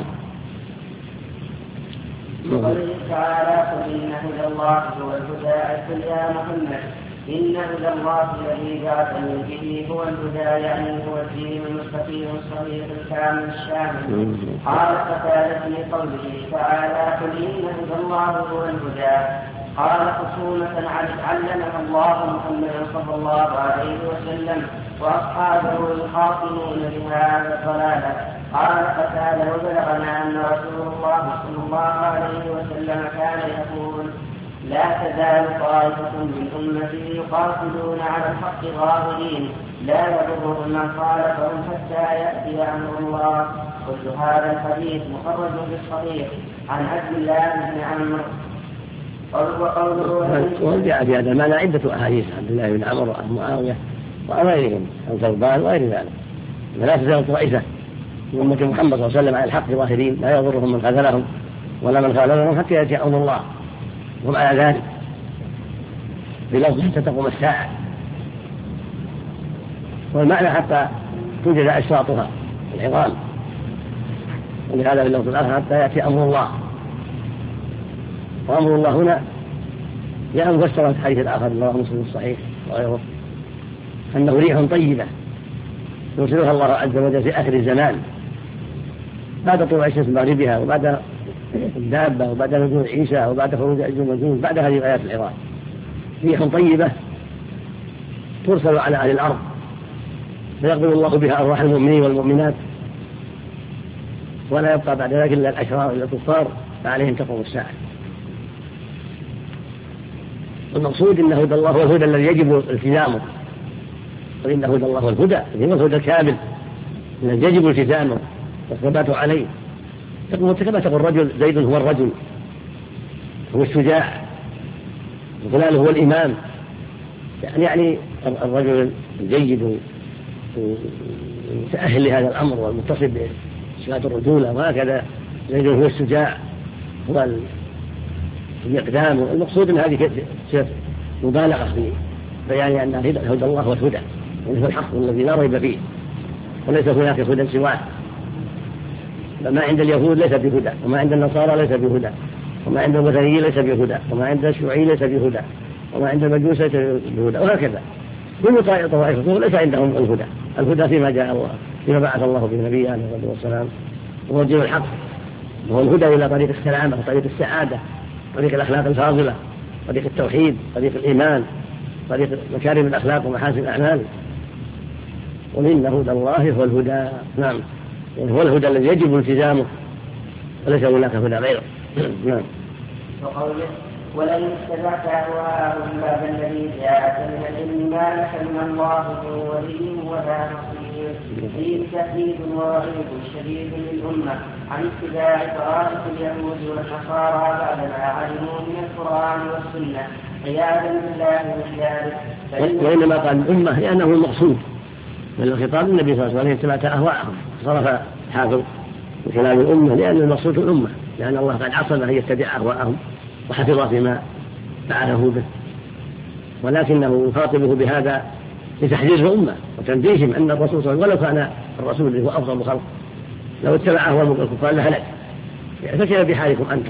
قوله تعالى: قل إن هدى الله هو الهدى. قل يا محمد إن هدى الله الذي بعثني به هو الهدى، يعني هو الدين المستقيم الصحيح الكامل الشامل. قال قتادة في قوله تعالى قل إن هدى الله هو الهدى، قال خصومة علمها الله محمدا صلى الله عليه وسلم وأصحابه يخاطبون بهذا الضلالة. قال قتادة وبلغنا أن رسول الله صلى الله عليه وسلم كان يقول لا تزال طائفة من أمتي يقاتلون على الحق ظاهرين لا يضرهم من خالفهم حتى يأتي أمر الله. كل هذا الحديث مخرج في الصحيح عن عبد الله بن عمرو. وجاء في هذا المعنى عدة أحاديث عبد الله بن عمرو وأبي معاوية وغيرهم أو ثوبان وغير ذلك. لا تزال طائفة من أمة محمد صلى الله عليه وسلم على الحق ظاهرين لا يضرهم من خذلهم ولا من خالفهم حتى يأتي أمر الله. هم على ذلك بلفظ حتى تقوم الساعة، والمعنى حتى توجد أشراطها العظام، ولهذا باللفظ الآخر حتى يأتي أمر الله. وأمر الله هنا جاء مفسرا في الحديث الآخر رواه مسلم الصحيح وغيره أنه ريح طيبة يرسلها الله عز وجل في آخر الزمان بعد طلوع الشمس مغربها وبعد الدابة وبعد نزول عيسى وبعد خروج الجنود بعد هذه الآيات العظام. ريح طيبة ترسل على أهل الأرض فيقبل الله بها أرواح المؤمنين والمؤمنات، ولا يبقى بعد ذلك إلا الأشرار إلا الكفار فعليهم تقوم الساعة. والمقصود إن هدى الله هو الهدى الذي يجب التزامه، وإن هدى الله هو الهدى هو الهدى الكامل الذي يجب التزامه والثبات عليه. كما تقول الرجل زيد هو الرجل هو الشجاع وفلان هو الإمام، يعني الرجل الجيد المتأهل لهذا الأمر والمتصف بصفات الرجولة، وهكذا زيد هو الشجاع هو الإقدام. المقصود أن هذه مبالغة في بيان أن هدى الله هو الهدى وهو الحق الذي لا ريب فيه، وليس هناك هدى سواه. ما عند اليهود ليس بهدى، وما عند النصارى ليس بهدى، وما عند الوثنيين ليس بهدى، وما عند الشيوعيين ليس بهدى، وما عند المجوس ليس بهدى، وهكذا كل طائفة ليس عندهم الهدى. الهدى فيما جاء الله فيما بعث الله به نبيه عليه الصلاة والسلام وهو الدين الحق، وهو الهدى إلى طريق السلامة وطريق السعادة، طريق الأخلاق الفاضلة، طريق التوحيد، طريق الإيمان، طريق مكارم الأخلاق ومحاسن الأعمال. وإن هدى الله هو الهدى، نعم، هو الهدى الذي يجب التزامه وليس هناك هدى غيره. نعم. وقوله ولئن اتبعت أهواءهم بعد الذي جاءك من العلم ما لك من الله من ولي ولا نصير. فيه تهديد ووعيد شديد للأمة عن اتباع طرائق اليهود والنصارى بعد ما علموا من القرآن والسنة عياذا بالله من ذلك. وإنما قال الأمة لأنه المقصود من الخطاب النبي صلى الله عليه وسلم اتبعت أهواءهم، صرف حافظ من كلام الأمة لأن المقصود الأمة، لأن الله قد عصم أن يتبع أهواءهم وحفظ فيما فعله به، ولكنه يخاطبه بهذا لتحذير الأمة وتنبيههم أن الرسول صلى الله عليه وسلم ولو كان الرسول اللي هو أفضل الخلق لو اتبع أهواء الكفار لهلك، فكيف بحالكم أنتم؟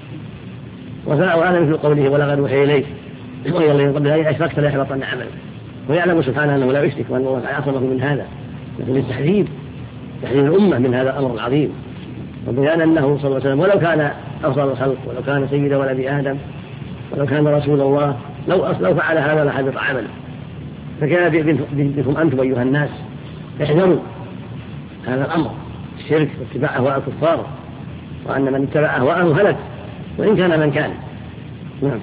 وهذا مثل قوله ولقد أوحي إليك وإلى الذين قبل أن أشركت ليحبطن عملك، ويعلم سبحانه أنه لا يشرك وأن الله عصمه من هذا، لكن التحذير تحذير الأمة من هذا الأمر العظيم، وبيان أنه صلى الله عليه وسلم ولو كان أفضل الخلق ولو كان سيد ولد آدم ولو كان رسول الله لو فعل هذا لحبط عمله. فكان بكم أنتم أيها الناس احذروا هذا الأمر الشرك واتباع أهواء الكفار، وأن من اتبع أهواءه هلك وإن كان من كان. نعم.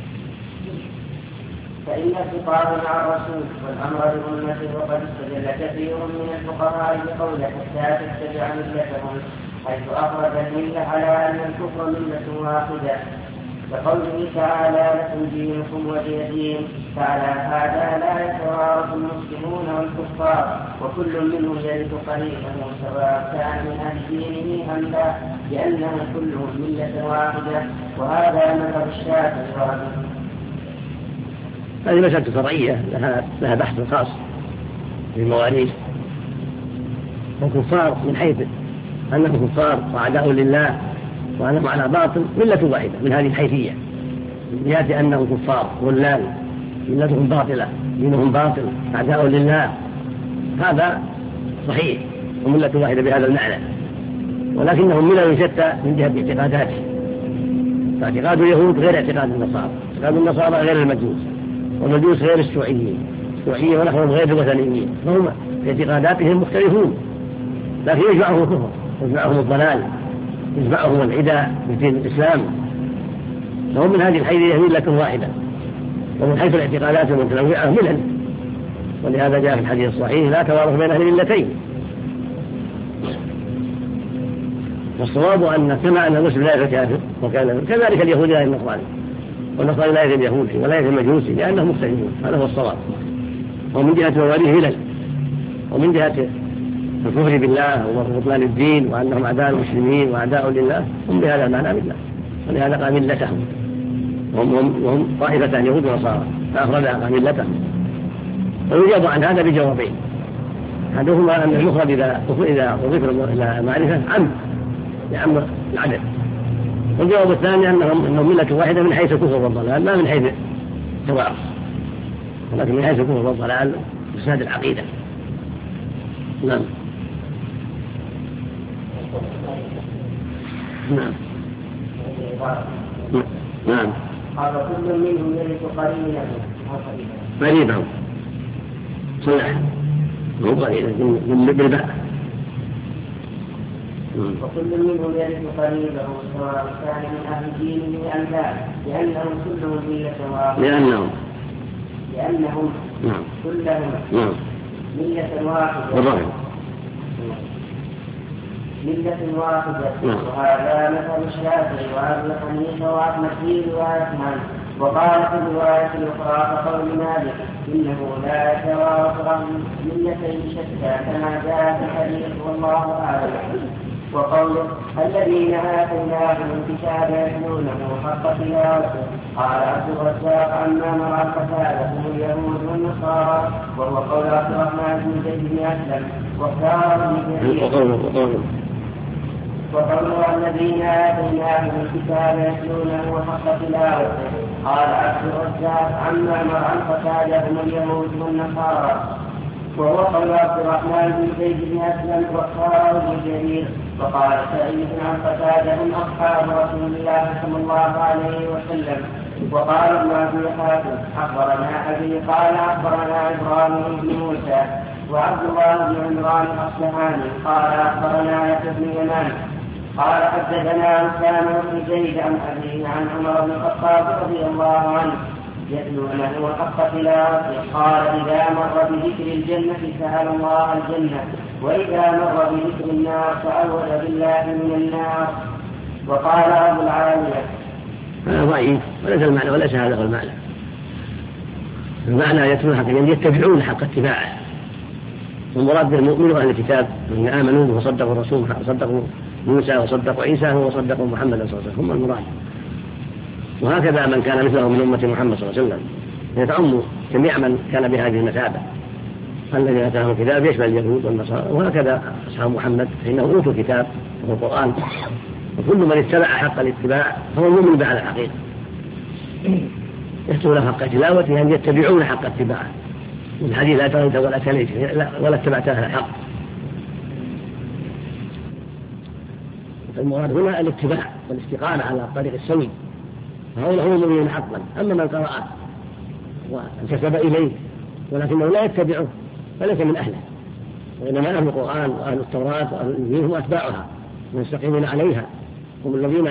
فإن الخطاب مع الرسول والأمر بأمته وقد استدل كثير من الفقهاء بقوله حتى تتبع ملتهم، حيث أخرج الملة على أن الكفر ملة واحدة، كقوله تعالى لكم دينكم ولي دين، فعلى هذا لا يتوارث المسلمون والكفار وكل منهم يرث قريبه سواء كان من أهل دينه أم لا، لأنهم كلهم ملة واحدة، وهذا مذهب الشافعي وأحمد. هذه مسألة فرعية لها بحث خاص في المواريث. والكفار من حيث أنهم كفار وأعداء لله وأنهم على باطل ملة واحدة من هذه الحيثية، من جهة أنهم كفار ضلال ملتهم باطلة، دينهم باطل، أعداء لله، هذا صحيح، وملة واحدة بهذا المعنى، ولكنهم ملل شتى من جهة اعتقاداتهم. فاعتقاد اليهود غير اعتقاد النصارى، اعتقاد النصارى غير المجوس، والمجوس غير الشيوعيين، الشيوعيين ونحن غير الوثنيين، فهم في اعتقاداتهم مختلفون، لكن يجمعهم الكفر، يجمعهم الضلال، يجمعهم العداء بدين الإسلام، فهم من هذه الحيثية ملة واحدة، ومن حيث الاعتقادات المتنوعة ملل، ولهذا جاء في الحديث الصحيح لا توارث بين أهل الملتين. والصواب أن كما أن المسلم لا يتكافر كذلك اليهود لا النصراني، والنصراني لا يزال يهودي ولا يزال مجوسي، لأنهم مختلفون، هذا هو الصواب. ومن جهة مواليه ملل، ومن جهة الكفر بالله وبطلان الدين وأنهم أعداء المسلمين وأعداء لله هم بهذا المعنى ملة، ولهذا قال ملتهم، وهم طائفتان يهود ونصارى فأخرجها قال ملتهم. ويجاب عن هذا بجوابين، أحدهما أن المفرد إذا أضيف إلى معرفة عم العدد، والجواب الثاني أنهم ملة واحدة من حيث الكفر والضلال، لا من حيث التوارث، ولكن من حيث الكفر والضلال فساد العقيدة. نعم. نعم. نعم. قال كل منهم يرث قريبه صلح مو قريبه بالباء. وكل منهم يرث قريبه سواء كان من أهل دينه أم لا، لأنهم كلهم ملة واحدة. لأنهم كلهم ملة واحدة. ملة واحدة. وهذا مثل الشافعي وأبي حنيفة وأحمد في روايتهم. وقال في الرواية الأخرى كقول مالك إنه لا يتوارث ملتين شتى كما جاء في الحديث والله أعلم. وقوله الذين آتيناهم الكتاب يتلونه حق تلاوته. قال عبد الرزاق عما مرى القتادة اليهود والنصارى، وهو قول عبد الرحمن بن زيد بن أسلم واختاره ابن جرير. وقوله الذين آتيناهم الكتاب يتلونه حق تلاوته. قال عبد الرزاق عما مرى القتادة اليهود والنصارى، وهو قول عبد الرحمن بن زيد بن أسلم واختاره ابن جرير. وقال سعيد عن قتادة هم أصحاب رسول الله صلى الله عليه وسلم. وقال ابن أبي حاتم أخبرنا أبي قال أخبرنا إبراهيم بن موسى وعبد الله بن عمران الأصبهاني قال أخبرنا يحيى بن يمان قال حدثنا أسامة بن زيد عن أبيه عن عمر بن الخطاب رضي الله عنه يتلونه حق تلاوته. قال إذا مر بذكر الجنة سأل الله الجنة، وإذا مر بذكر النار تعوذ بالله من النار. وقال أبو العالية هذا ضعيف وليس المعنى وليس هذا هو المعنى. المعنى يتلون حق الجنة يتبعون حق اتباعه، والمراد بالمؤمن أهل الكتاب من آمنوا وصدقوا الرسول وصدقوا موسى وصدقوا عيسى وصدقوا محمد صلى الله عليه وسلم هم المراد. وهكذا من كان مثله من أمة محمد صلى الله عليه وسلم يتعم جميع من كان بهذه المثابة، الذين آتاهم الكتاب يشمل اليهود والنصارى، وهكذا أصحاب محمد فإنهم أوتوا الكتاب وهو القرآن، وكل من اتبع حق الاتباع هو المؤمن بعد الحقيقة. يتلون حق تلاوته أن يتبعون حق اتباعه، من حديث لا تغيت ولا تليت ولا اتبعت أهل الحق. المراد هنا الاتباع والاستقامة على الطريق السوي، فهؤلاء هم المؤمنون حقا. أما من قرأه وانتسب إليه ولكنه لا يتبعه فليس من أهله، وإنما أهل القرآن وأهل التوراة وأهل الإنجيل هم أتباعها ويستقيمون عليها، هم الذين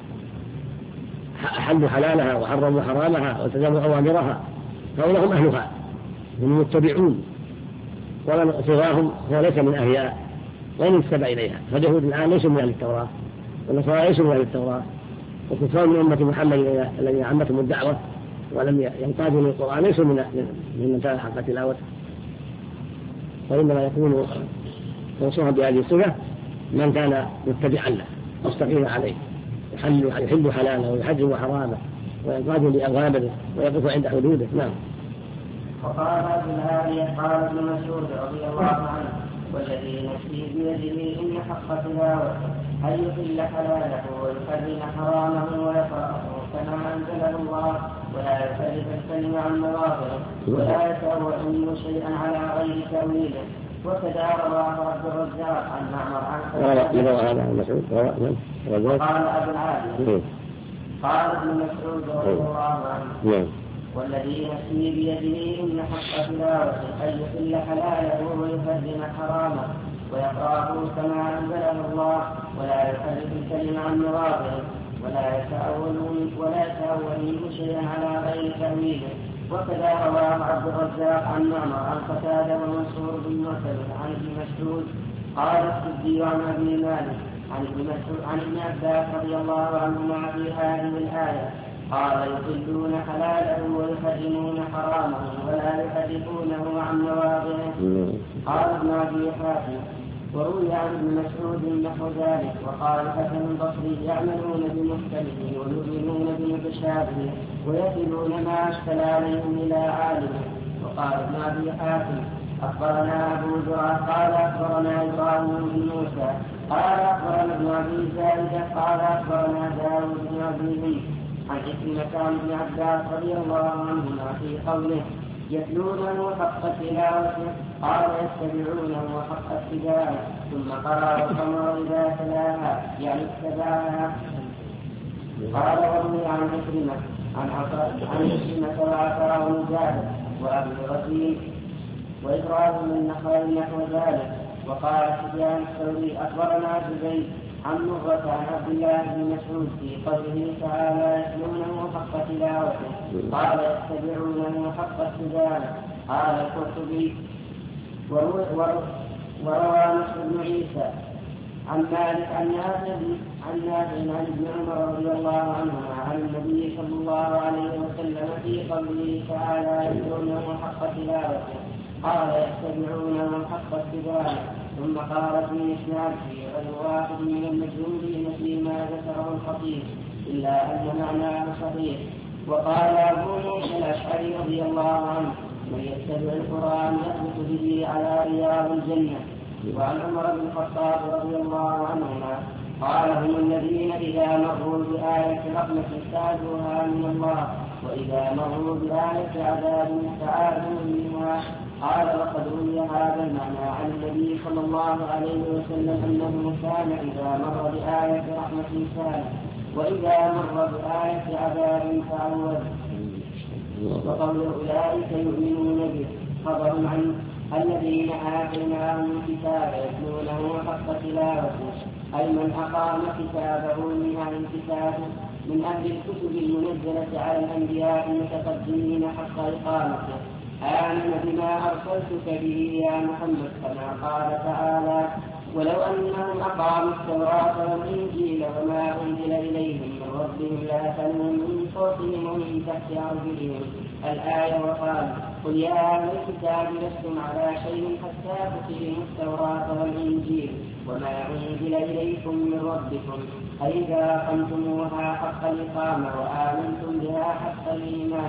أحلوا حلالها وحرموا حرامها والتزموا أوامرها، فهؤلاء هم أهلها، هم متبعون. ومن سواهم هو ليس من أهلها وإن انتسب إليها. فاليهود الآن ليسوا من أهل التوراة والنصارى ليسوا من أهل التوراة، وكثار من أمة محمد الذين عمتهم الدعوة ولم ينقادوا للقرآن ليسوا من تلا حق تلاوته، وإنما يكون موصوفا بهذه الصفة من كان متبعا له مستقيما عليه، يحل حلاله ويحرم حرامه وينقاد لأوامره ويقف عند حدوده. نعم. وقال ابن العالية قال ابن مسعود رضي الله عنه والذي نفسي بيده إن حق تلاوته أن يحل حلاله ويحرم حرامه ويقرأه كما أنزله الله ولا يحرف الكلم عن مواضعه ولا يتأول شيئا على غير تأويله. وكذا رواه عبد الرزاق عن معمر عن قال أبو العالي قال ابن مسعود رضي الله عنه والذي نفسي بيده إن حق تلاوته أن يحل حلاله ويحرم حرامه ويقرأه كما أنزله الله ولا يحرف الكلم عن مواضعه ولا يتأول منه شيئا على غير تأويله. وكذا رواه عبد الرزاق عن معمر عن قتادة ومنصور بن معتمر عن ابن مسعود قال السدي عن أبي مالك عن ابن عباس رضي الله عنهما في هذه الآية قال يحلون حلاله ويحرمون حرامه ولا يحرفونه عن مواضعه. قال ابن أبي حاتم وروي عن ابن مسعود نحو ذلك. وقال الحسن البصري يعملون بمحكمه ويؤمنون بمتشابهه ويصلون ما أشكل عليهم إلى عالمه. وقال ابن أبي حاتم أخبرنا أبو زرعة قال أخبرنا إبراهيم بن موسى قال أخبرنا ابن أبي زائدة قال أخبرنا داود بن أبي هند عن عكرمة عن ابن عباس رضي الله عنهما في قوله يتلونه حق تلاوته قال يتبعونه حق اتباعه ثم قرأ القمر إذا تلاها يعني اتبعها. قال وروي عن عكرمة وعطاء ومجاهد وأبي الرزين وإبراهيم النخعي نحو ذلك. وقال سفيان الثوري أخبرنا زبيد عن مرة عن عبد الله بن مسعود في قوله تعالى يتلونه حق تلاوته قال يتبعونه حق اتباعه. قال القرطبي وروى نصر بن عيسى عن مالك عن نافع عن ابن عمر رضي الله عنهما عن النبي صلى الله عليه وسلم في قوله تعالى يتلونه حق تلاوته قال يتبعونه حق اتباعه. ثم قال في إسناده غير واحد من المجهولين فيما ذكره الخطيب إلا أن معناه صحيح. وقال أبو موسى الأشعري رضي الله عنه من يتبع القرآن يثبت به على رياض الجنة. وعن عمر بن الخطاب رضي الله عنهما قال هم الذين إذا مروا بآية رحمة سألوها من الله وإذا مروا بآية عذاب استعاذوا منها. قال وقد روي هذا المعنى عن النبي صلى الله عليه وسلم أنه كان إذا مر بآية رحمة سأل وإذا مر بآية عذاب تعوذ. وقول أولئك يؤمنون به خبر عن الذين آتيناهم الكتاب يتلونه حق تلاوته أي من أقام كتابه من أهل الكتاب من أهل الكتب المنزلة على الأنبياء المتقدمين حق إقامته آمن بما أرسلتك به يا محمد كما قال تعالى ولو أنهم أقاموا التوراة والإنجيل وما أنزل إليهم من ربهم لأكلوا من فوقهم ومن تحت أرجلهم الآية. وقال قل يا أهل الكتاب لستم على شيء حتى تقيموا التوراة والإنجيل وما أنزل إليكم من ربكم أي إذا أقمتموها حق الإقامة وآمنتم بها حق الإيمان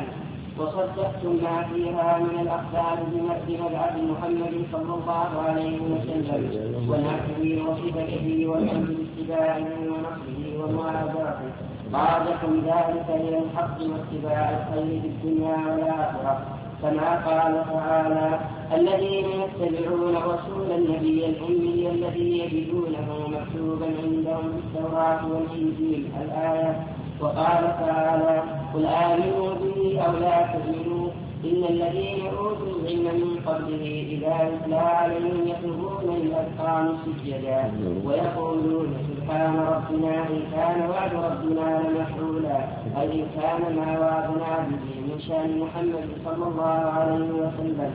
وصدقتم ما فيها من الأخبار بمبعث محمد صلى الله عليه وسلم ونحوه وصفته والأمر باتباعه ونصره ومعاداته قادكم ذلك إلى الحق واتباع الخير في الدنيا والآخرة كما قال تعالى الذين يتبعون رسول النبي الأمي الذي يجدونه مكتوبا عندهم في التوراة والإنجيل الآية. وقال تعالى قل آمنوا به أو لا تؤمنوا إن الذين أوتوا العلم من قبله إذا يتلى عليهم يخرون للأذقان سجدا ويقولون سبحان ربنا إن كان وعد ربنا لمفعولا أي إن كان ما وعدنا به من شأن محمد صلى الله عليه وسلم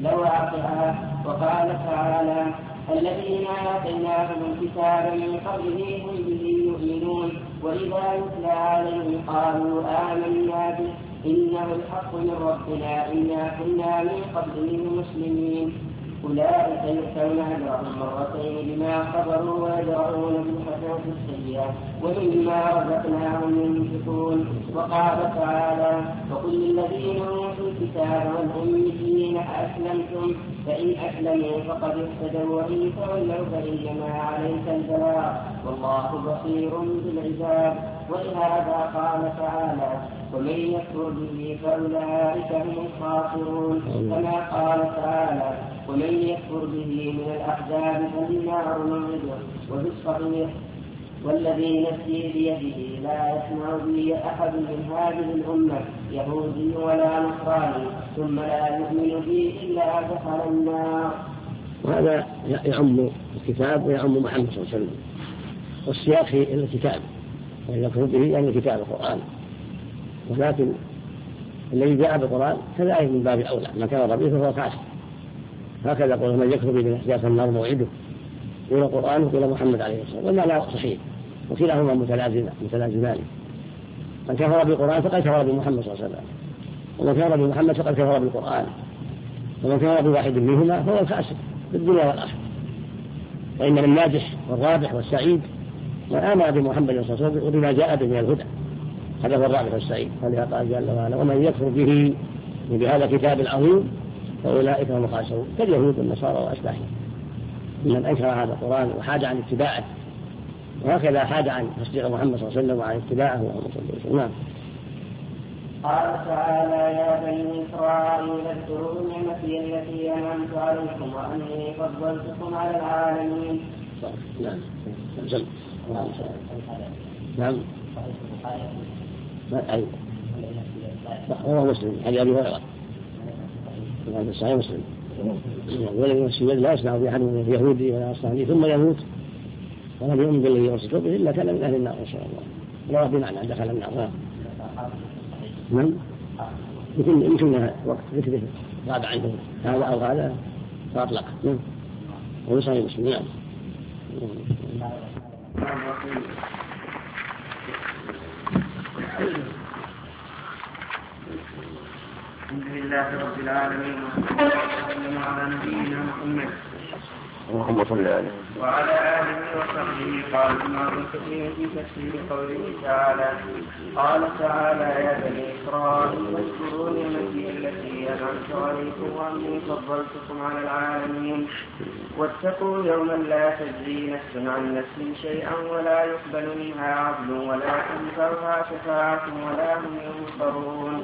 لواقعا. وقال تعالى الذين آتيناهم الكتاب من قبله هم به يؤمنون وإذا يتلى عليهم قالوا آمنا به إنه الحق من ربنا إنا كنا من قبله مسلمين. أولئك يؤتون أجرهم مرتين بما صبروا ويدرؤون بالحسنة السيئة ومما رزقناهم ينفقون. وقال تعالى وقل للذين أوتوا الكتاب والأميين أسلمتم فإن أسلموا فقد اهتدوا وإن تولوا فإنما عليك البلاغ والله بصير بالعباد. ولهذا قال تعالى ومن يكفر به فأولئك هم الخاسرون كما قال تعالى ومن يكفر به من الأحزاب فالنار موعده. وفي الصحيح والذي نفسي بيده لا يسمع بي أحد من هذه الأمة يهودي ولا نصراني ثم لا يؤمن بي إلا دخل النار. وهذا يعم الكتاب ويعم محمد صلى الله عليه وسلم، والسياق في الكتاب وإن يكفر به يعني الكتاب القرآن، ولكن الذي جاء بالقرآن كذلك من باب أولى، ما كان به فهو كافر. هكذا قول من يكفر به من أحزاب النار موعده، يقول القرآن ويقول محمد عليه الصلاة والسلام، والمعنى صحيح وكلاهما متلازمان. من كفر بالقرآن فقد كفر بمحمد صلى الله عليه وسلم، ومن كفر بمحمد فقد كفر بالقرآن، ومن كفر بواحد منهما فهو الخاسر في الدنيا والآخرة. وإنما الناجح والرابح والسعيد من آمن بمحمد صلى الله عليه وسلم وبما جاء به من الهدى، هذا هو الرابح والسعيد. فلذا قال جل وعلا ومن يكفر به بهذا الكتاب العظيم فأولئك هم الخاسرون، كاليهود والنصارى وأشباههم من أنكر هذا القرآن وحاد عن اتباعه، وهكذا حاد عن تصديق محمد صلى الله عليه وسلم وعن اتباعه نعم. قال تعالى يا بني إسرائيل اذكروا نعمتي التي أنعمت عليكم وأني فضلتكم على العالمين. نعم هو مسلم هذه أبي هريرة هذا صحيح مسلم. والذي نفسي بيده لا يسمع بأحد من يهودي ولا نصراني ثم يموت ولم يؤمن بالذي أرسلت به إلا كان من أهل النار إن شاء الله، لا بمعنى دخل النار. نعم يمكن وقت ذكره غاب عنه هذا أو هذا فأطلق. نعم هو صحيح مسلم. نعم الحمد لله رب العالمين وسلم على نبينا محمد اللهم صل عليه وعلى آله وصحبه. قال الإمام ابن كثير في تفسير قوله تعالى قال تعالى يا بني إسرائيل اذكروا نعمتي التي أنعمت عليكم وأني فضلتكم على العالمين واتقوا يوما لا تجزي نفس عن نفس شيئا ولا يقبل منها عدل ولا تنفعها شفاعة ولا هم ينصرون.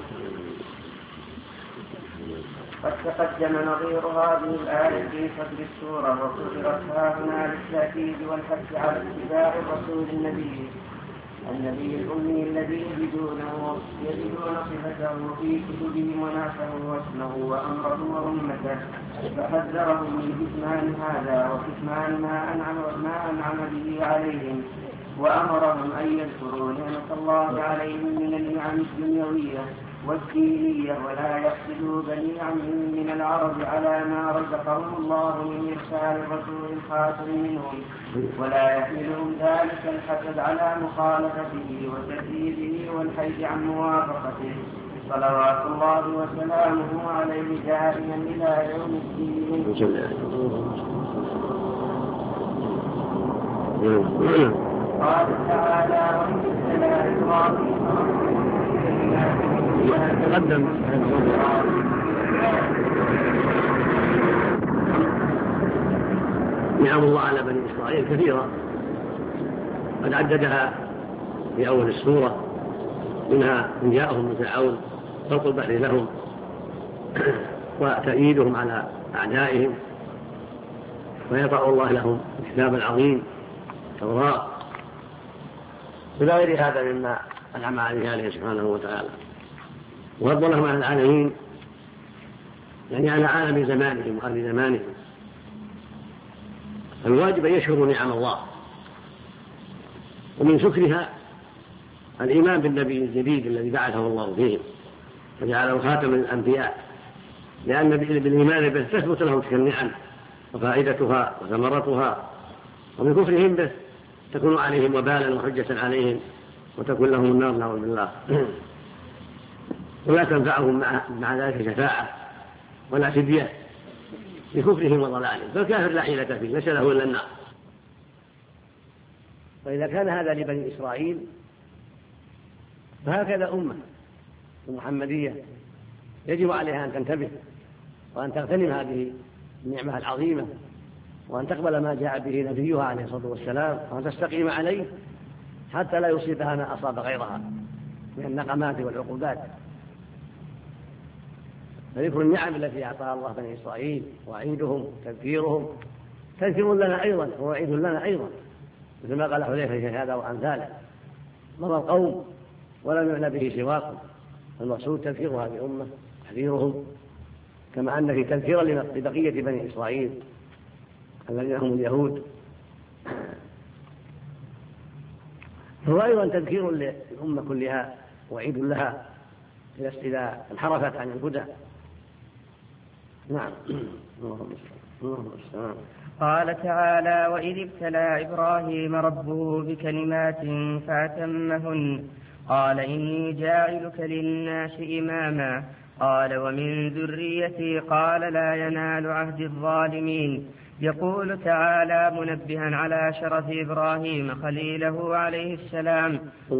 قد تقدم نظير هذه الآية في صدر السورة وذكرت هنا للتأكيد والحث على اتباع الرسول النبي الأمي الذي يجدون صفته في كتبهم وناسه واسمه وأمره وأمته، فحذرهم من كتمان هذا وكتمان ما أنعم به عليهم، وأمرهم أن يذكروا نعمة الله عليهم من النعم الدنيوية والدينية ولا يحسدوا بني عم من العرب على ما رزقهم الله من إرسال الرسول الخاتم منهم، ولا يحملهم ذلك الحسد على مخالفته وتكذيبه والحيد عن موافقته، صلوات الله وسلامه عليه دائما إلى يوم الدين. قال تعالى وإذ إبراهيم تقدم نعم الله على بني إسرائيل كثيرة قد عددها في أول السورة، منها إن جاءهم من فرعون خلق البحر لهم وتأييدهم على أعدائهم ويطأ الله لهم الكتاب العظيم التوراة إلى غير هذا مما أنعم عليه سبحانه وتعالى، وفضلهم على العالمين يعني على عالم زمانهم وأهل زمانهم. الواجب أن يشكروا نعم الله، ومن شكرها الإيمان بالنبي الجديد الذي بعثه الله فيهم وجعله خاتم الأنبياء، لأن بالإيمان به تثبت لهم تلك النعم وفائدتها وثمرتها، ومن كفرهم به تكون عليهم وبالا وحجة عليهم وتكون لهم النار نعوذ بالله، ولا تنفعهم مع ذلك شفاعة ولا فدية بكفرهم وضلالهم، فالكافر لا حيلة فيه ليس له إلا النار. وإذا كان هذا لبني إسرائيل فهكذا أمة المحمدية يجب عليها أن تنتبه وأن تغتنم هذه النعمة العظيمة، وأن تقبل ما جاء به نبيها عليه الصلاة والسلام، وأن تستقيم عليه حتى لا يصيبها ما أصاب غيرها من النقمات والعقوبات. فذكر النعم التي أعطاها الله بني إسرائيل وعيدهم تذكيرهم تذكير لنا أيضا ووعيد لنا أيضا، مثل ما قال حذيفة في هذا وأمثاله: مضى القوم ولم يعنى به سواكم. المقصود تذكير هذه الأمة تحذيرهم، كما أن في تذكيرا لبقية بني إسرائيل الذين هم اليهود، هو أيضا تذكير للأمة كلها وعيد لها إذا انحرفت عن الهدى. نعم. قال تعالى: وإذ ابتلى إبراهيم ربه بكلمات فأتمهن قال إني جاعلك للناس إماما قال ومن ذريتي قال لا ينال عهد الظالمين. يقول تعالى منبها على شرف إبراهيم خليله عليه السلام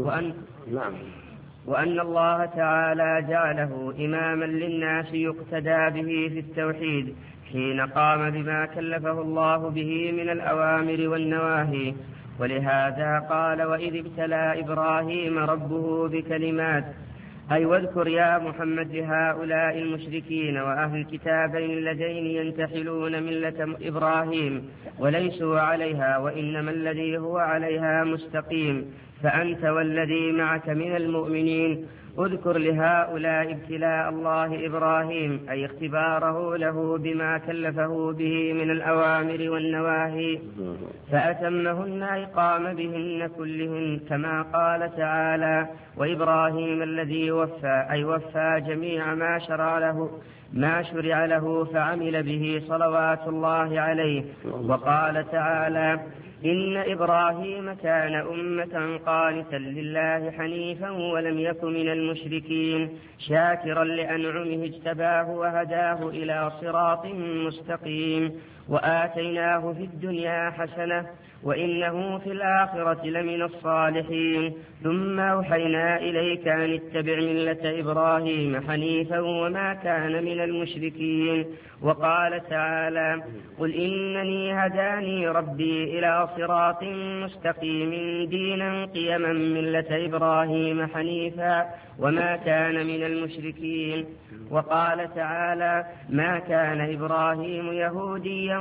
وأن الله تعالى جعله إماما للناس يقتدى به في التوحيد حين قام بما كلفه الله به من الأوامر والنواهي. ولهذا قال: وإذ ابتلى إبراهيم ربه بكلمات، أي واذكر يا محمد هؤلاء المشركين وأهل الكتابين الذين ينتحلون ملة إبراهيم وليسوا عليها وإنما الذي هو عليها مستقيم، فأنت والذي معك من المؤمنين. اذكر لهؤلاء ابتلاء الله إبراهيم، أي اختباره له بما كلفه به من الأوامر والنواهي فأتمهن أي قام بهن كلهن، كما قال تعالى: وإبراهيم الذي وفى، أي وفى جميع ما شرع له فعمل به صلوات الله عليه. وقال تعالى: إن إبراهيم كان أمة قانتا لله حنيفا ولم يك من المشركين شاكرا لأنعمه اجتباه وهداه إلى صراط مستقيم وآتيناه في الدنيا حسنة وإنه في الآخرة لمن الصالحين. ثم أوحينا إليك أن اتبع ملة إبراهيم حنيفا وما كان من المشركين. وقال تعالى: قل إنني هداني ربي إلى صراط مستقيم دينا قيما ملة إبراهيم حنيفا وما كان من المشركين. وقال تعالى: ما كان إبراهيم يهوديا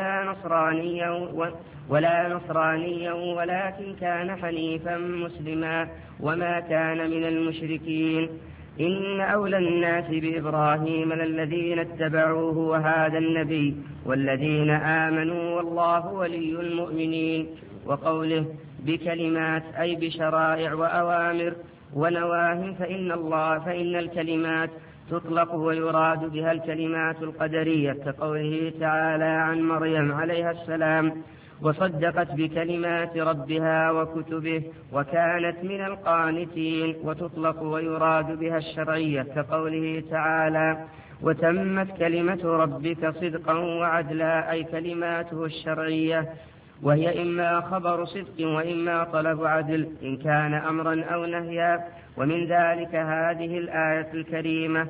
ولا نصرانيا ولكن كان حنيفا مسلما وما كان من المشركين. إن أولى الناس بإبراهيم للذين اتبعوه وهذا النبي والذين آمنوا والله ولي المؤمنين. وقوله بكلمات أي بشرائع وأوامر ونواه، فإن الكلمات تطلق ويراد بها الكلمات القدرية، كقوله تعالى عن مريم عليها السلام: وصدقت بكلمات ربها وكتبه وكانت من القانتين. وتطلق ويراد بها الشرعية، كقوله تعالى: وتمت كلمة ربك صدقا وعدلا، أي كلماته الشرعية، وهي إما خبر صدق وإما طلب عدل إن كان أمرا أو نهيا. ومن ذلك هذه الآية الكريمة: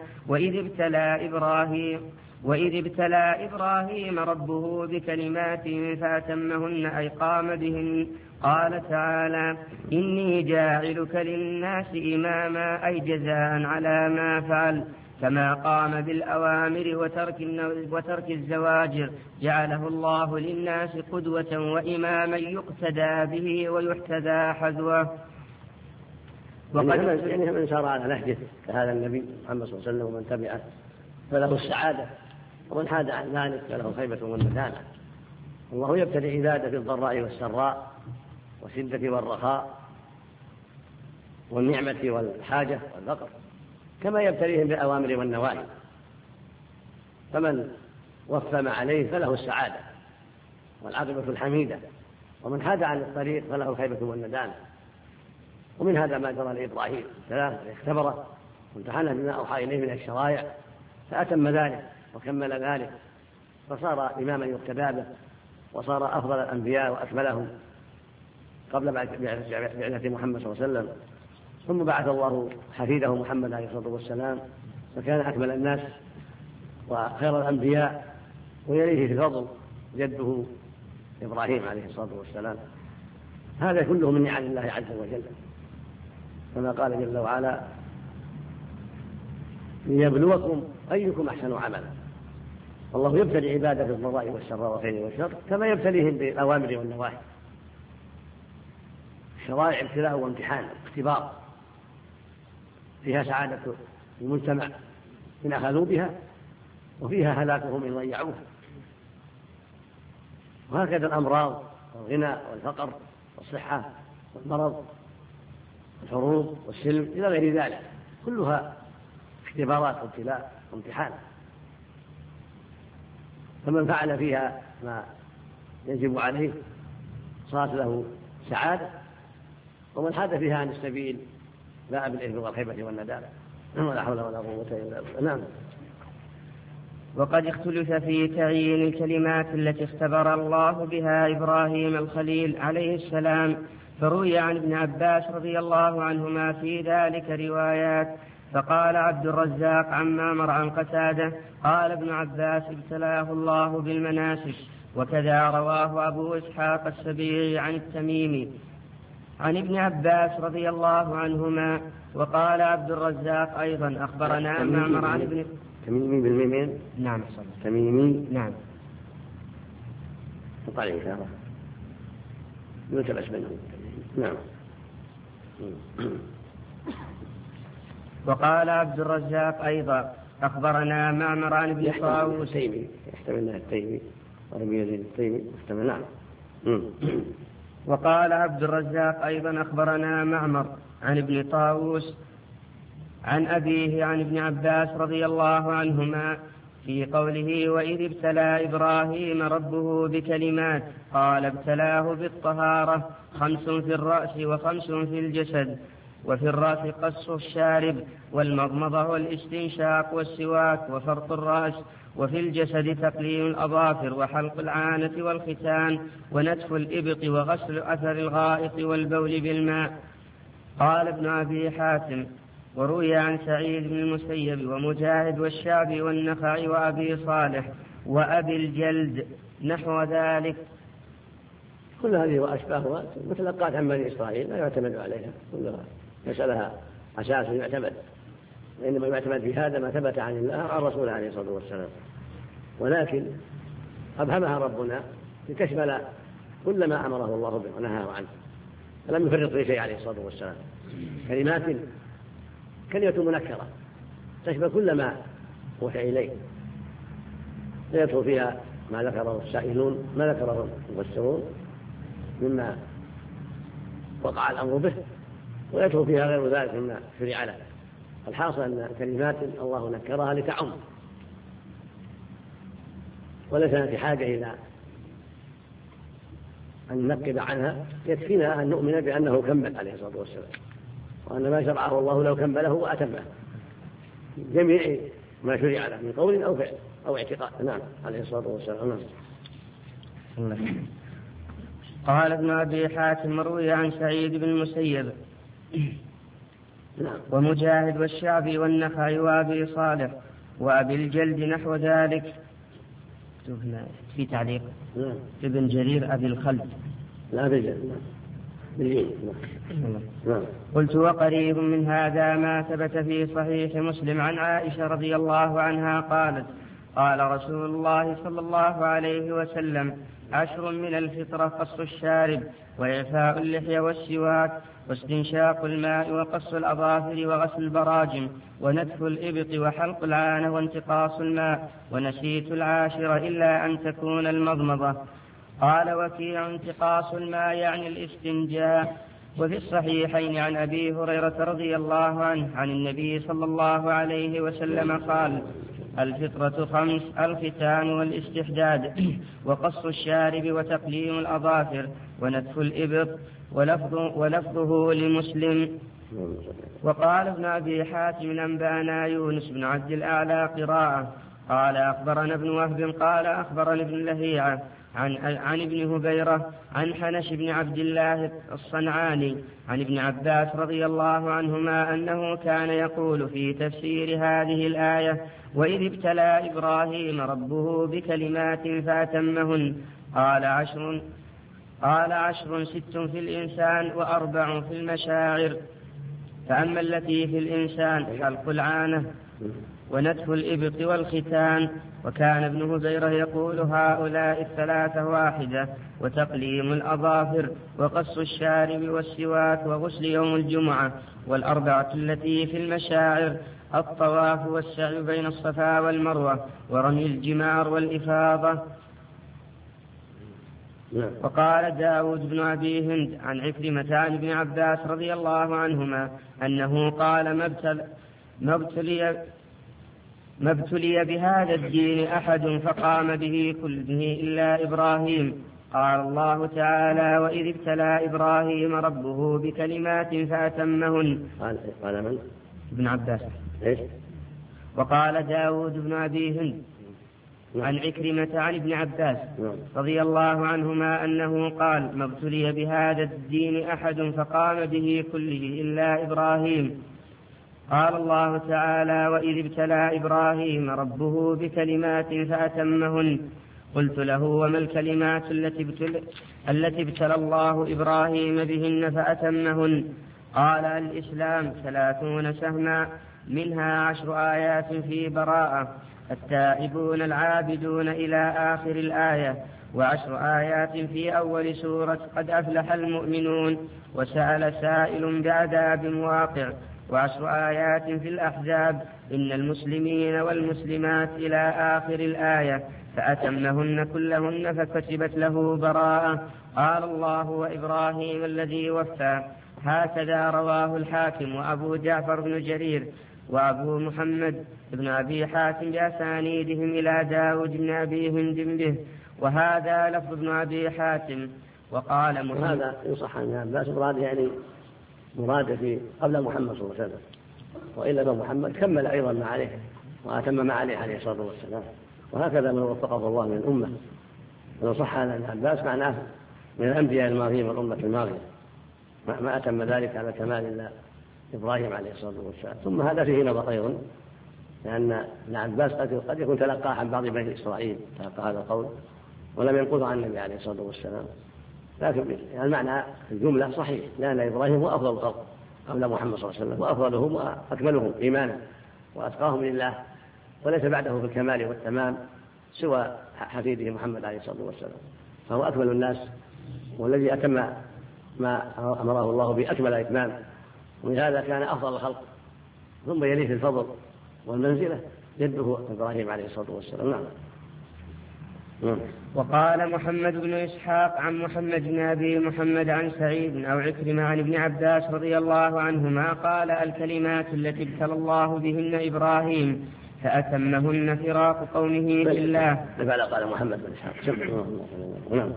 وإذ ابتلى إبراهيم ربه بكلمات فأتمهن أي قام بهن. قال تعالى: إني جاعلك للناس إماما، أي جزاء على ما فعل، كما قام بالأوامر وترك الزواجر جعله الله للناس قدوة وإماما يقتدى به ويحتذى حذوه. يعني من سار على نهجه كهذا النبي محمد صلى الله عليه وسلم ومن تبعه فله السعادة، ومن حاد عن ذلك فله خيبة والندامة. الله يبتلي عباده في الضراء والسراء والشدة والرخاء والنعمة والحاجة والفقر، كما يبتليهم بالأوامر والنواهي. فمن وفى ما عليه فله السعادة والعاقبة الحميدة، ومن حاد عن الطريق فله الخيبة والندامة. ومن هذا ما جرى لإبراهيم اختبره وامتحنه بما أوحى إليه من الشرائع فأتم ذلك وكمل ذلك، فصار إماما يقتدى به، وصار أفضل الأنبياء وأكملهم قبل بعثة محمد صلى الله عليه وسلم. ثم بعث الله حفيده محمد عليه الصلاة والسلام فكان أكمل الناس وخير الأنبياء، ويليه في الفضل جده إبراهيم عليه الصلاة والسلام. هذا كله من نعم الله عز وجل، كما قال جل وعلا ليبلوكم أيكم أحسن عملا. الله يبتلي عباده بالضراء والسراء والخير والشر كما يبتليهم بالأوامر والنواهي. الشرائع ابتلاء وامتحان اختبار، فيها سعادة المجتمع إن أخذوا بها، وفيها هلاكهم إن ضيعوها. وهكذا الأمراض والغنى والفقر والصحة والمرض والحروب والسلم إلى غير ذلك، كلها اختبارات وابتلاء وامتحان. فمن فعل فيها ما يجب عليه صارت له سعادة، ومن حاد فيها عن السبيل باء بالإثم والخيبة والندامة، ولا حول ولا قوة إلا بالله. نعم. وقد اختلف في تعيين الكلمات التي اختبر الله بها إبراهيم الخليل عليه السلام، فروي عن ابن عباس رضي الله عنهما في ذلك روايات. فقال عبد الرزاق عن معمر عن قتادة قال ابن عباس ابتلاه الله بالمناسك، وكذا رواه أبو إسحاق السبيعي عن التميمي عن ابن عباس رضي الله عنهما. وقال عبد الرزاق أيضا أخبرنا معمر عن ابن تميمي بالميمين. نعم تميمي. نعم. وقال إن شاء الله يلتبس منه. نعم. وقال عبد الرزاق أيضا أخبرنا معمر عن ابن طاووس. التيمي يحتملنا التيمي ورمي يزيد التيمي يحتمل. نعم. وقال عبد الرزاق أيضا أخبرنا معمر عن ابن طاووس عن أبيه عن ابن عباس رضي الله عنهما في قوله وإذ ابتلى إبراهيم ربه بكلمات قال ابتلاه بالطهارة 5 في الرأس و5 في الجسد. وفي الرأس قص الشارب والمضمضة والاستنشاق والسواك وفرط الرأس، وفي الجسد تقليم الأظافر وحلق العانة والختان ونتف الإبط وغسل أثر الغائط والبول بالماء. قال ابن أبي حاتم وروي عن سعيد بن المسيب ومجاهد والشعبي والنخعي وأبي صالح وأبي الجلد نحو ذلك. كل هذه وأشباهها متلقات عن بني إسرائيل لا يعتمد عليها، كلها ليس لها أساس يعتمد، وإنما يعتمد في هذا ما ثبت عن الله عن رسوله عليه الصلاة والسلام. ولكن أبهمها ربنا لتشمل كل ما أمره الله به ونهاه عنه، فلم يفرط في شيء عليه الصلاة والسلام. كلمات كلمة منكرة تشمل كل ما أوحي إليه، لا يدخل فيها ما ذكره السائلون ما ذكره المفسرون مما وقع الأمر به، ويدخل فيها غير ذلك مما شرع له. الحاصل أن كلمات الله نكرها لتعم، وليس في حاجة إلى أن ننقب عنها، يكفينا أن نؤمن بأنه كمل عليه الصلاة والسلام، وأن ما شرعه الله لو كمله وأتمه جميع ما شرع له من قول أو فعل أو اعتقاد. نعم عليه الصلاة والسلام. قال ابن أبي حاتم مروي عن سعيد بن المسيب ومجاهد والشعبي والنخعي وأبي صالح وأبي الجلد نحو ذلك. في تعليق ابن جرير أبي الخلد لا بجل. قلت وقريب من هذا ما ثبت في صحيح مسلم عن عائشة رضي الله عنها قالت قال رسول الله صلى الله عليه وسلم 10 من الفطرة قص الشارب وإعفاء اللحية والسواك واستنشاق الماء وقص الأظافر وغسل البراجم ونتف الإبط وحلق العانة وانتقاص الماء ونسيت 10 إلا أن تكون المضمضة. قال وكيع انتقاص الماء يعني الاستنجاء. وفي الصحيحين عن أبي هريرة رضي الله عنه عن النبي صلى الله عليه وسلم قال الفطرة 5 الختان والاستحداد وقص الشارب وتقليم الأظافر ونتف الإبط ولفظه لمسلم. وقال ابن أبي حاتم أنبانا يونس بن عبد الأعلى قراءة قال أخبرنا ابن وهب قال أخبرنا ابن لهيعة عن ابن هبيرة عن حنش بن عبد الله الصنعاني عن ابن عباس رضي الله عنهما أنه كان يقول في تفسير هذه الآية وإذ ابتلى إبراهيم ربه بكلمات فأتمهن قال 10 قال 10 6 في الإنسان و4 في المشاعر. فأما التي في الإنسان حلق العانة ونتف الإبط والختان. وكان ابن هزيرة يقول هؤلاء الثلاثة واحدة، وتقليم الأظافر وقص الشارب والسواك وغسل يوم الجمعة. والأربعة التي في المشاعر الطواف والسعي بين الصفا والمروة ورمي الجمار والإفاضة. وقال داود بن أبي هند عن عكرمة عن ابن عباس رضي الله عنهما أنه قال ما ابتلي بهذا الدين أحد فقام به كله إلا إبراهيم. قال الله تعالى وإذ ابتلى إبراهيم ربه بكلمات فأتمهن. قال من؟ ابن عباس. إيش؟ وقال داود بن أبي هند عن عكرمة عن ابن عباس رضي الله عنهما أنه قال ما ابتلي بهذا الدين أحد فقام به كله إلا إبراهيم. قال الله تعالى وإذ ابتلى إبراهيم ربه بكلمات فأتمهن. قلت له وما الكلمات التي ابتلى الله إبراهيم بهن فأتمهن؟ قال الإسلام 30 سهما، منها 10 آيات في براءة، التائبون العابدون إلى آخر الآية، و10 آيات في أول سورة قد أفلح المؤمنون، وسأل سائل بعذاب واقع، و10 آيات في الأحزاب إن المسلمين والمسلمات إلى آخر الآية، فأتمهن كلهن فكتبت له براءة. قال الله وإبراهيم الذي وفى. هكذا رواه الحاكم وأبو جعفر بن جرير وأبو محمد بن أبي حاتم بأسانيدهم إلى داود بن أبي هند به، وهذا لفظ ابن أبي حاتم. وقال محمد هذا يصح عن عباس مراد يعني مراد في قبل محمد صلى الله عليه وسلم، وإلا محمد كمل أيضا ما عليه وأتم ما عليه عليه الصلاة والسلام، وهكذا من وفقه الله من الأمة. من صح عن عباس معناه من الأنبياء الماضيين والأمة الماضية ما أتم ذلك على كمال إلا إبراهيم عليه الصلاة والسلام. ثم هذا فيه نظر أيضا، لأن ابن عباس قد يكون تلقاه عن بعض بني إسرائيل، تلقى هذا القول ولم ينقضه عن النبي عليه الصلاة والسلام، لكن المعنى في الجملة صحيح، لأن إبراهيم هو أفضل الخلق قبل محمد صلى الله عليه وسلم، وأفضلهم وأكملهم إيمانا وأتقاهم لله، وليس بعده في الكمال والتمام سوى حفيده محمد عليه الصلاة والسلام، فهو أكمل الناس والذي أتم ما أمره الله بأكمل إتمام، ولهذا كان أفضل الخلق. ثم يليه في الفضل والمنزلة جده إبراهيم عليه الصلاة والسلام. نعم. وقال محمد بن إسحاق عن محمد بن أبي محمد عن سعيد أو عكرمة عن ابن عباس رضي الله عنهما قال الكلمات التي ابتلى الله بهن إبراهيم فأتمهن فراق قومه بالله. لماذا قال محمد بن إسحاق؟ نعم.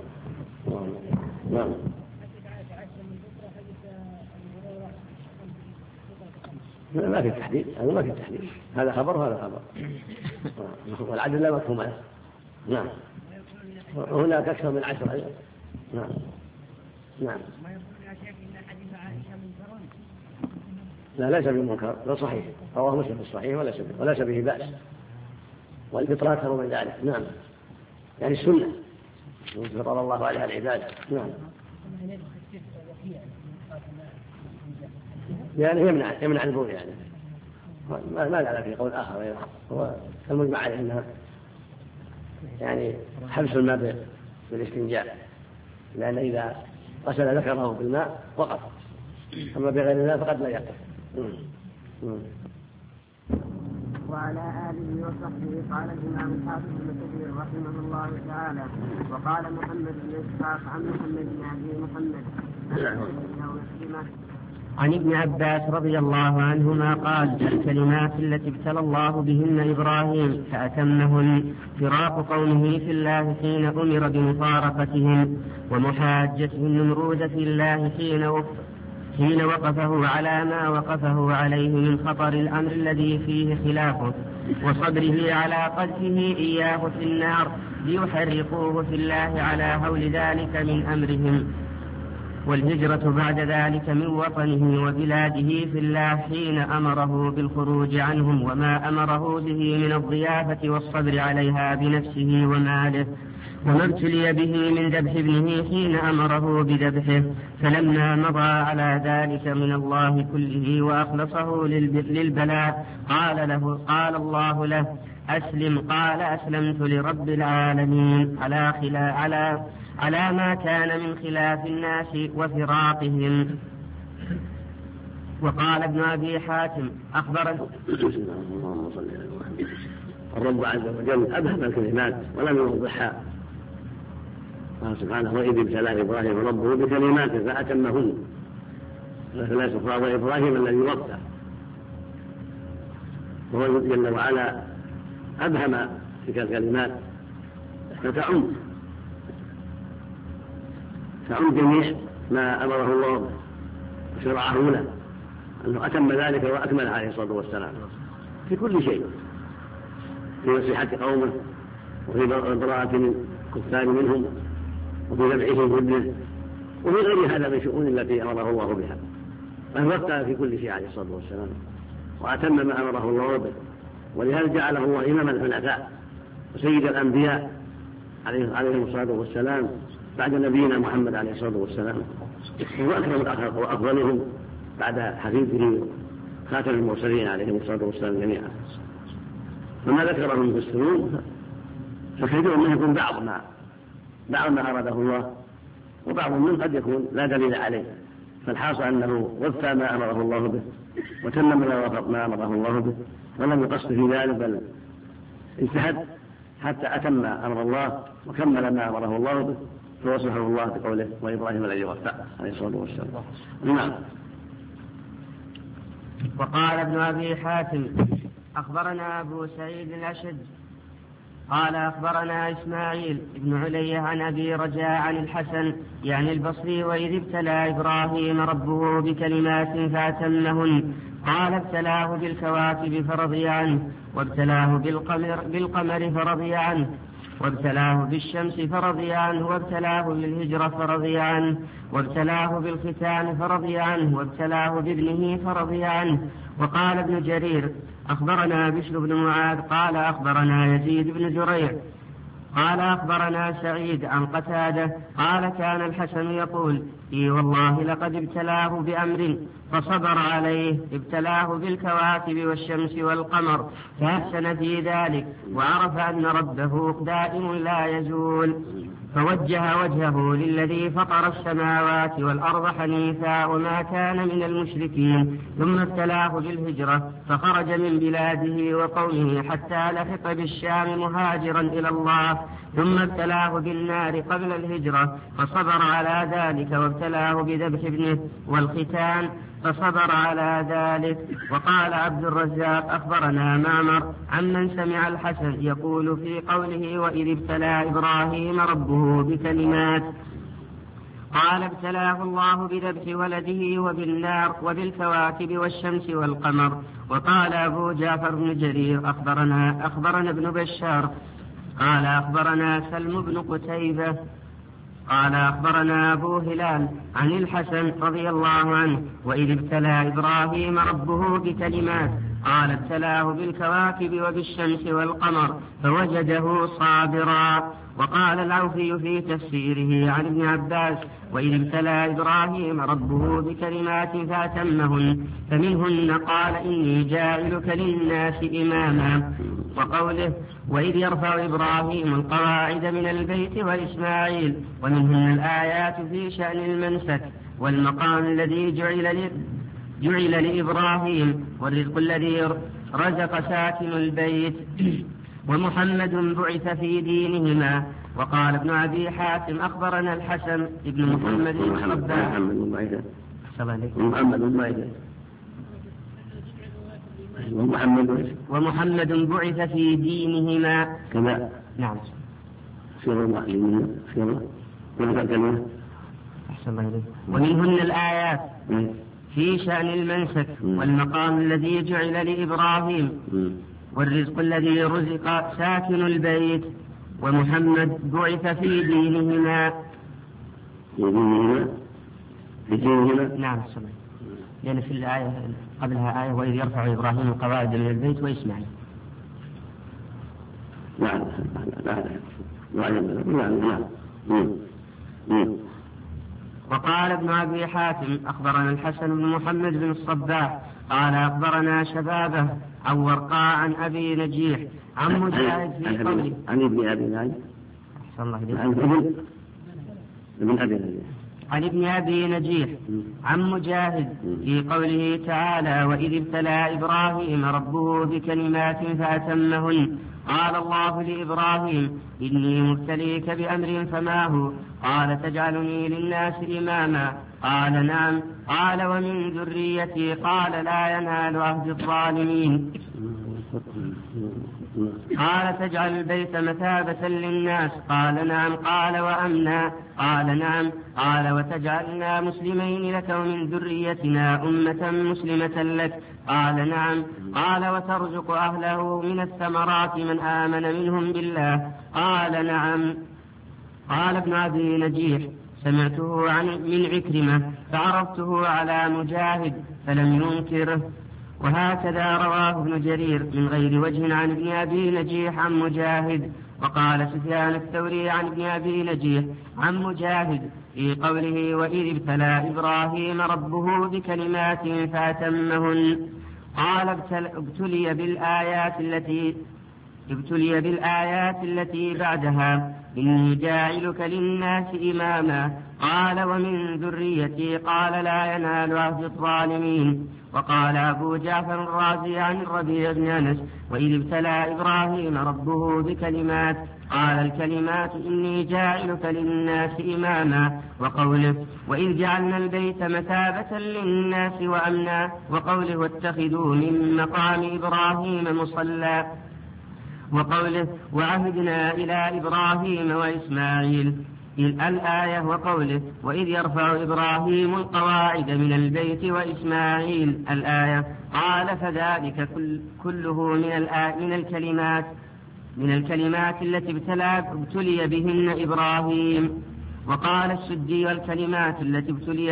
نعم. ما في تحديد، هذا ما في تحديد، هذا خبر وهذا خبر، والعدل لا مفهوم له. نعم. هناك أكثر من 10 أيضا. نعم. نعم. لا ليس بمنكر، لا صحيح، رواه مسلم في الصحيح وليس به بأس، والفطرة أكثر من ذلك. نعم. يعني السنة فطر الله عليها العباد. نعم. يعني يمنع البول، يعني ما دعنا في قول آخر، هو المجمع عليه أنها يعني حبس الماء بالاستنجاء، لأن إذا غسل ذكره بالماء وقف، أما بغير الماء فقد لا يقف. وعلى آله وصحبه. قال الإمام الحافظ بن كثير رحمه الله تعالى وقال محمد بن إسحاق عن محمد بن أبي محمد عن ابن عباس رضي الله عنهما قال الكلمات التي ابتلى الله بهن إبراهيم فأتمهن فراق قومه في الله حين أمر بمفارقتهم، ومحاجته النمرود في الله حين وقفه على ما وقفه عليه من خطر الأمر الذي فيه خلافه، وصبره على قذفه إياه في النار ليحرقوه في الله على هول ذلك من أمرهم. والهجرة بعد ذلك من وطنه وبلاده في الله حين أمره بالخروج عنهم وما أمره به من الضيافة والصبر عليها بنفسه وماله، وما ابتلي به من ذبح ابنه حين أمره بذبحه، فلما مضى على ذلك من الله كله وأخلصه للبلاء قال الله له: أسلم. قال: أسلمت لرب العالمين على ما كان من خلاف الناس وفراقهم. وقال ابن أبي حاتم أخبرنا الرب عز وجل أبهم الكلمات ولم يوضحها، قال سبحانه: وإذ ابتلى إبراهيم ربه بكلمات فأتمهن، فلا سفراض إبراهيم الذي وفى، وهو جل وعلا أبهم تلك الكلمات فتعم جميع ما أمره الله وشرعه له، أنه أتم ذلك وأكمل عليه الصلاة والسلام في كل شيء، في نصيحة قومه وفي براءة الكفار منهم وفي ذبحهم ابنه وفي غير هذا من شؤون التي أمره الله بها، بل وفى في كل شيء عليه الصلاة والسلام وأتم ما أمره الله به، ولهذا جعله الله إمام الحنفاء وسيد الأنبياء عليهم الصلاة والسلام بعد نبينا محمد عليه الصلاة والسلام، وهو أكرم الأخلاق وأفضلهم بعد حفيده خاتم المرسلين عليهم الصلاة والسلام جميعا. فما ذكره من السنون فكثير منه يكون بعض ما أراده الله، وبعض منه قد يكون لا دليل عليه، فالحاصل أنه وفى ما أمره الله به وتمم ما أمره الله به، ولم يقصد في ذلك بل اجتهد حتى أتم أمر الله وكمل ما أمره الله به، فوصفه الله بقوله: وإبراهيم الذي وفى عليه الصلاة والسلام. نعم. وقال ابن أبي حاتم أخبرنا أبو سعيد الأشج قال أخبرنا إسماعيل بن علية عن أبي رجاء عن الحسن يعني البصري: وإذ ابتلى إبراهيم ربه بكلمات فأتمهن، قال: ابتلاه بالكواكب فرضي عنه، وابتلاه بالقمر فرضي عنه، وابتلاه بالشمس فرضي عنه، وابتلاه بالهجرة فرضي عنه، وابتلاه بالختان فرضي عنه، وابتلاه بابنه فرضي عنه. وقال ابن جرير أخبرنا بشر بن معاذ قال أخبرنا يزيد بن زريع قال أخبرنا سعيد عن قتادة قال: كان الحسن يقول: إي والله لقد ابتلاه بأمر فصبر عليه، ابتلاه بالكواكب والشمس والقمر فأحسن في ذلك، وعرف أن ربه دائم لا يزول، فوجه وجهه للذي فطر السماوات والأرض حنيفا وما كان من المشركين، ثم ابتلاه بالهجرة فخرج من بلاده وقومه حتى لحق بالشام مهاجرا إلى الله، ثم ابتلاه بالنار قبل الهجرة فصبر على ذلك، وابتلاه بذبح ابنه والختان فصبر على ذلك. وقال عبد الرزاق أخبرنا معمر عمن سمع الحسن يقول في قوله: وإذ ابتلى إبراهيم ربه بكلمات، قال: ابتلاه الله بذبح ولده وبالنار وبالكواكب والشمس والقمر. وقال أبو جعفر بن جرير أخبرنا ابن بشار قال أخبرنا سلم بن قتيبة قال أخبرنا أبو هلال عن الحسن رضي الله عنه: وإذ ابتلى إبراهيم ربه بكلمات، قال: ابتلاه بالكواكب وبالشمس والقمر فوجده صابرا. وقال العوفي في تفسيره عن ابن عباس: وإذ ابتلى إبراهيم ربه بكلمات فأتمهن، فمنهن قال: إني جاعلك للناس إماما. وقوله: وإذ يرفع إبراهيم القواعد من البيت وإسماعيل، ومنهن الآيات في شأن المنسك والمقام الذي جعل لإبراهيم، والرزق الذي رزق ساكن البيت، ومحمد بعث في دينهما. وقال ابن أبي حاتم أخبرنا الحسن ابن محمد ومحمد بعث في دينهما كذا. نعم. ومنهن الآيات في شأن المنسك والمقام الذي جعل لإبراهيم، والرزق الذي رزق ساكن البيت، ومحمد بعث في دينهما. بدينهما؟ نعم السمع، لأن في الآية قبلها آية وإذ يرفع إبراهيم القواعد من البيت وإسماعيل. نعم وقال ابن أبي حاتم أخبرنا الحسن بن محمد بن الصباح قال أخبرنا شبابه عن ورقاء عن أبي نجيح عن مجاهد في قوله عن ابن أبي نجيح عن ابن أبي نجيح عن مجاهد في قوله تعالى وإذ ابتلى إبراهيم ربه بكلمات فأتمهن قال الله لإبراهيم إني مبتليك بأمر فما هو قال تجعلني للناس إماما قال نعم قال ومن ذريتي قال لا ينال عهد الظالمين قال تجعل البيت مثابة للناس قال نعم قال وأمنا قال نعم قال وتجعلنا مسلمين لك ومن ذريتنا أمة مسلمة لك قال نعم قال وترزق أهله من الثمرات من آمن منهم بالله قال نعم قال ابن أبي نجيح سمعته من عكرمة فعرفته على مجاهد فلم ينكره وهكذا رواه ابن جرير من غير وجه عن ابن أبي نجيح عن مجاهد. وقال سفيان الثوري عن ابن أبي نجيح عن مجاهد في قوله وإذ ابتلى إبراهيم ربه بكلمات فأتمهن قال ابتلي بالآيات التي بعدها إني جاعلك للناس إماما قال ومن ذريتي قال لا ينال عهد الظالمين. وقال أبو جعفر الرازي عن الربيع بن أنس وإذ ابتلى إبراهيم ربه بكلمات قال الكلمات إني جاعلك للناس إماما وقوله وإذ جعلنا البيت مثابة للناس وأمنا وقوله واتخذوا من مقام إبراهيم مصلى وقوله وعهدنا إلى إبراهيم وإسماعيل الآية وقوله وإذ يرفع إبراهيم القواعد من البيت وإسماعيل الآية قال فذلك كله من الكلمات التي ابتلي بهن إبراهيم. وقال السدي والكلمات التي ابتلى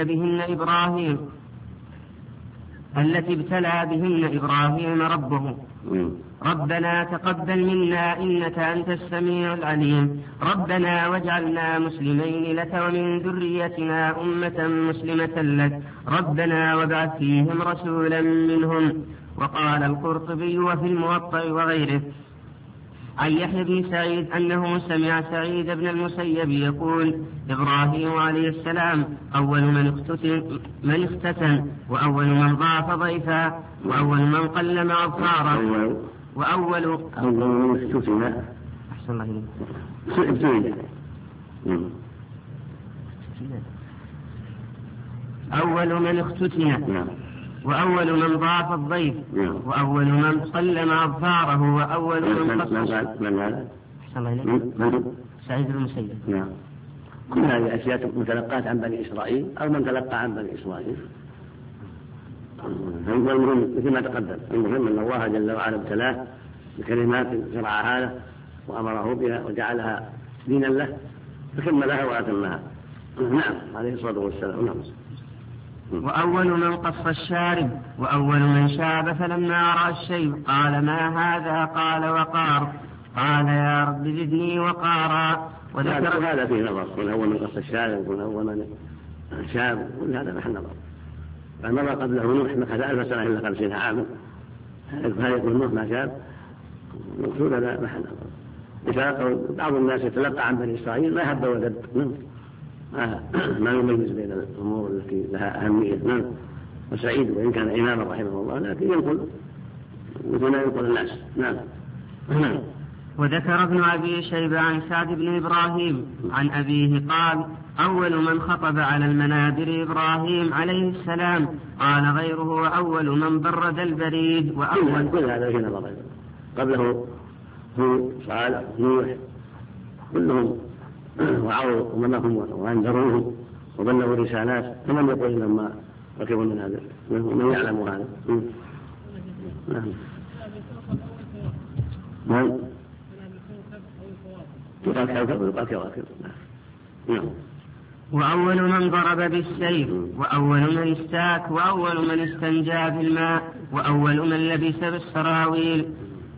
بهن إبراهيم ربه ربنا تقبل منا إنك أنت السميع العليم ربنا واجعلنا مسلمين لك ومن ذريتنا أمة مسلمة لك ربنا وابعث فيهم رسولا منهم. وقال القرطبي وفي الموطأ وغيره عن يحيى بن سعيد أنه سمع سعيد بن المسيب يقول إبراهيم عليه السلام أول من اختتن وأول من ضاف ضيفا وأول من قلم أظفاره وأول من اختتن أحسن الله أول من اختتن وأول من ضاف الضيف وأول من قلم أظفاره وأول من قصص سعيد المسيب. كل هذه أشياء متلقات عن بني إسرائيل أو من تلقى عن بني إسرائيل. المهم مثل ما تقدم المهم أن الله جل وعلا ابتلاه بكلمات شرعها له وأمره بها وجعلها دينا له فكملها وأتمها. نعم عليه الصلاة والسلام. نعم. وأول من قص الشارب وأول من شاب فلما رأى الشيب قال ما هذا قال وقار قال يا رب زدني وقارا. وذكر هذا فيه نظر من أول من قص الشارب ومن أول من شاب كل هذا محل نظر. فمر قبله نوح مكث 1000 سنة إلا 50 عاما هل يكون نوح ما شاب مقصود هذا محل نظر. بعض الناس يتلقى عن بني إسرائيل ما هب ودب ما يميز بين الأمور التي لها أهمية. وسعيد وإن كان إماما رحمه الله لكن ينقل مثل ما ينقل الناس. نعم. وذكر ابن أبي شيبة عن سعد بن إبراهيم عن أبيه قال أول من خطب على المنابر إبراهيم عليه السلام قال غيره أول من برد البريد وأول كل هذا في نظر قبله هود صالح نوح كلهم وعوا أممهم وأنذروهم وبلغوا الرسالات فمن يقول إنهم ما ركبوا من هذا من يعلم هذا. يقال كوكب ويقال كواكب. نعم. وأول من ضرب بالسيف، وأول من استاك، وأول من استنجى بالماء، وأول من لبس بالسراويل.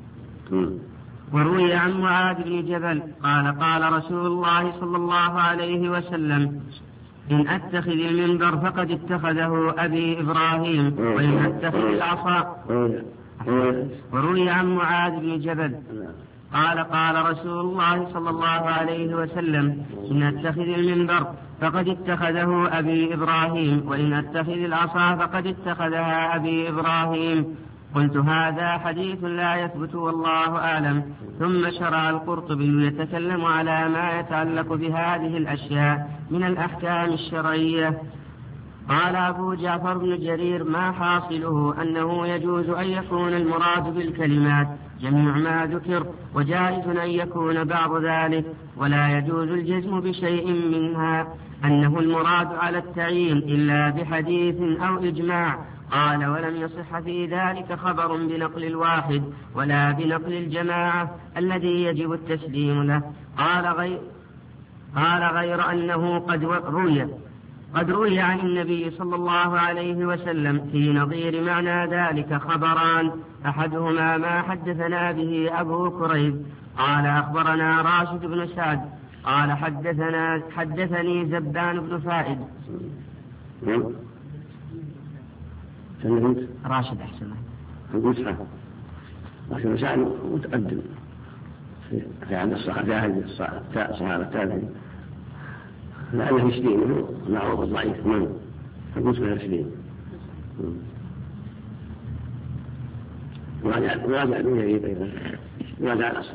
وروي عن معاذ بن جبل قال قال رسول الله صلى الله عليه وسلم: إن أتخذ المنبر فقد اتخذه أبي إبراهيم، وإن أتخذ العصا. وروي عن معاذ بن جبل قال قال رسول الله صلى الله عليه وسلم: إن أتخذ المنبر فقد اتخذه أبي إبراهيم، وإن أتخذ العصا فقد اتخذها أبي إبراهيم. قلت: هذا حديث لا يثبت والله أعلم. ثم شرع القرطبي يتكلم على ما يتعلق بهذه الأشياء من الأحكام الشرعية. قال أبو جعفر بن جرير: ما حاصله أنه يجوز أن يكون المراد بالكلمات جميع ما ذكر، وجائز أن يكون بعض ذلك، ولا يجوز الجزم بشيء منها أنه المراد على التعيين إلا بحديث أو إجماع. قال: ولم يصح في ذلك خبر بنقل الواحد ولا بنقل الجماعة الذي يجب التسليم له. قال غير أنه قد روي عن النبي صلى الله عليه وسلم في نظير معنى ذلك خبران، أحدهما ما حدثنا به أبو كريب قال أخبرنا راشد بن سعد قال حدثني زبان بن فائد. راشد أحسن راشد بن سعد متقدم في عهد الصحابة التابعين، لأنه مسلم معروف ضعيف منه فقلت له مسلم وراجع دون يريد أيضا وراجع الأصل.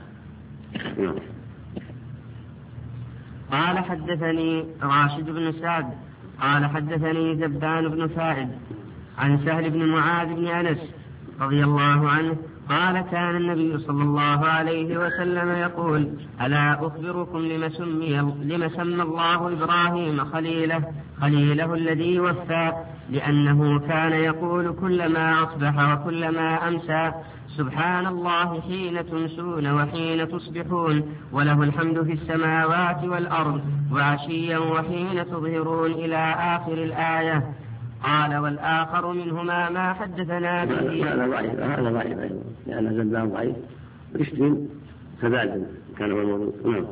قال حدثني راشد بن سعد قال حدثني زبان بن فائد عن سهل بن معاذ بن أنس رضي الله عنه قال: كان النبي صلى الله عليه وسلم يقول: ألا أخبركم لما سمى الله إبراهيم خليله الذي وفى، لأنه كان يقول كلما أصبح وكلما أمسى: سبحان الله حين تمسون وحين تصبحون، وله الحمد في السماوات والأرض وعشيا وحين تظهرون، إلى آخر الآية. قال: والآخر منهما ما حدثنا به. هذا ضعيف لأن زبان ضعيف، مسلم كذلك كان هو الموضوع.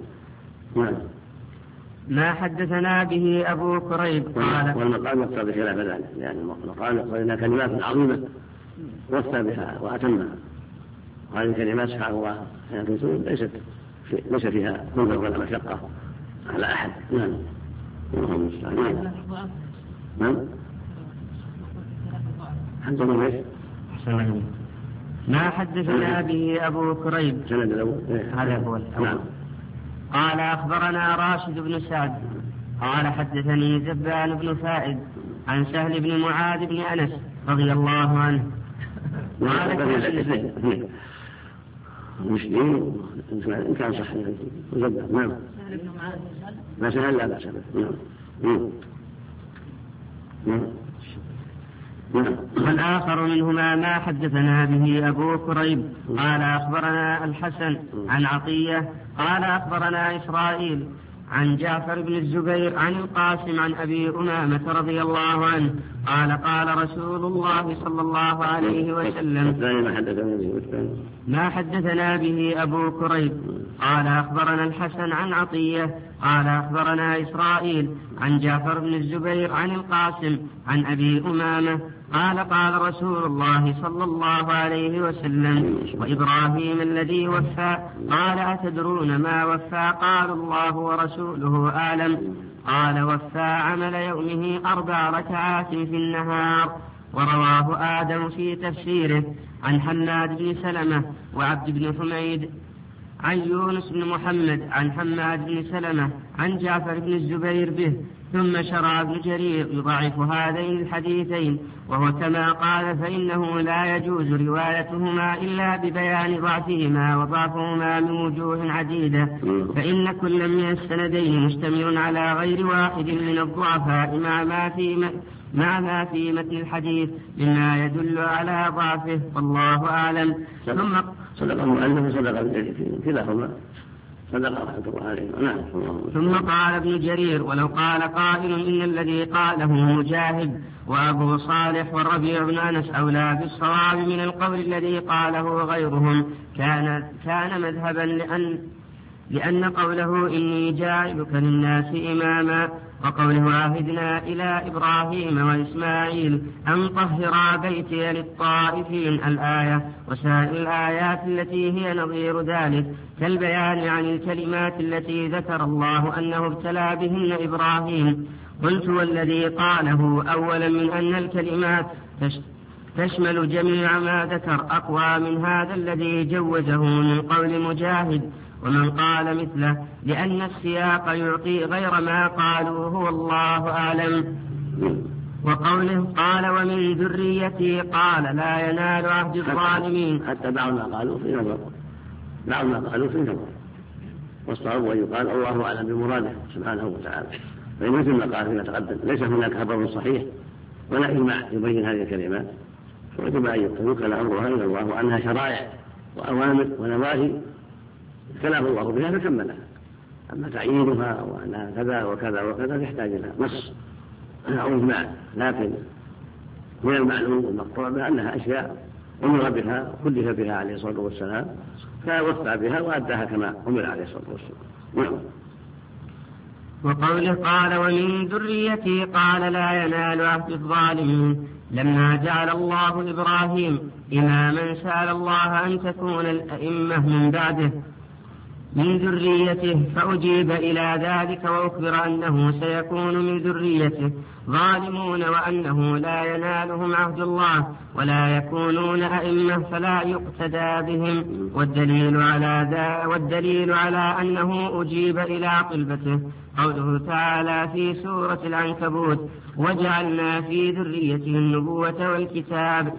ما حدثنا به أبو كريب قال: والمقام يقتضي خلاف ذلك، لأن المقام يقتضي أنها كلمات عظيمة وفى بها وأتمها، وهذه الكلمات سبحان الله ليس فيها كبر ولا مشقة على أحد. نعم. ما حدثنا به أبو كريب هذا هو الأول. قال: أخبرنا راشد بن سعد قال حدثني زبان بن فائد عن سهل بن معاذ بن أنس رضي الله عنه مسلم إن كان صحيح وزبان. نعم. ما سهل لا بأس به. والآخر منهما ما حدثنا به أبو كريب قال أخبرنا الحسن عن عطية قال أخبرنا إسرائيل عن جعفر بن الزبير عن القاسم عن أبي أمامة رضي الله عنه قال: قال رسول الله صلى الله عليه وسلم: ما حدثنا به أبو كريب قال أخبرنا الحسن عن عطية قال أخبرنا إسرائيل عن جعفر بن الزبير عن القاسم عن أبي أمامة قال: قال رسول الله صلى الله عليه وسلم: وإبراهيم الذي وفى. قال: أتدرون ما وفى؟ قالوا: الله ورسوله أعلم. قال: وفى عمل يومه 4 ركعات في النهار. ورواه آدم في تفسيره عن حماد بن سلمة وعبد بن حميد عن يونس بن محمد عن حماد بن سلمة عن جعفر بن الزبير به. ثم شرع ابن جرير يضعف هذين الحديثين، وهو كما قال: فإنه لا يجوز روايتهما إلا ببيان ضعفهما وضعفهما من وجوه عديدة، فإن كل من السندين مشتمل على غير واحد من الضعفاء مع ما في متن الحديث مما يدل على ضعفه، والله أعلم. ثم صدق المؤلف وصدق ابن جرير كلاهما صدق رحمة الله عليه. نعم. ثم قال ابن جرير: ولو قال قائل إن الذي قاله مجاهد وأبو صالح والربيع بن أنس أولى بالصواب من القول الذي قاله غيرهم كان مذهبا، لأن قوله إني جاعلك للناس إماما وقوله عهدنا إلى إبراهيم وإسماعيل أن طهرا بيتي للطائفين الآية وسائر الآيات التي هي نظير ذلك كالبيان عن الكلمات التي ذكر الله أنه ابتلى بهن إبراهيم. قلت: والذي قاله أولا من أن الكلمات تشمل جميع ما ذكر أقوى من هذا الذي جوزه من قول مجاهد ومن قال مثله، لأن السياق يعطي غير ما قالوا هو الله أعلم. وقوله قال ومن ذريتي قال لا ينال عهد الظالمين. حتى بعض ما قالوا في نظر والصواب أن يقال الله أعلم بمراده سبحانه وتعالى. فمثل ما قال فيما تقدم ليس هناك خبر صحيح ولا إجماع يبين هذه الكلمات، فيجب أن يوكل أمرها إلى الله وأنها شرائع وأوامر ونواهي كلام الله بها فكملها. أما تعيينها وأنها كذا وكذا وكذا يحتاج إلى نص أو إجماع، لكن من المعلوم والمقطوع بأنها أشياء أمر بها كلف بها عليه الصلاة والسلام فوفى بها وأداها كما أمر عليه الصلاة والسلام. وقوله قال ومن ذريتي قال لا ينال عهد الظالمين لما جعل الله إبراهيم إماما سأل الله أن تكون الأئمة من بعده من ذريته، فأجيب إلى ذلك وأخبر أنه سيكون من ذريته ظالمون وأنه لا ينالهم عهد الله ولا يكونون أئمة فلا يقتدى بهم. والدليل على أنه أجيب إلى طلبته قوله تعالى في سورة العنكبوت وجعلنا في ذريته النبوة والكتاب.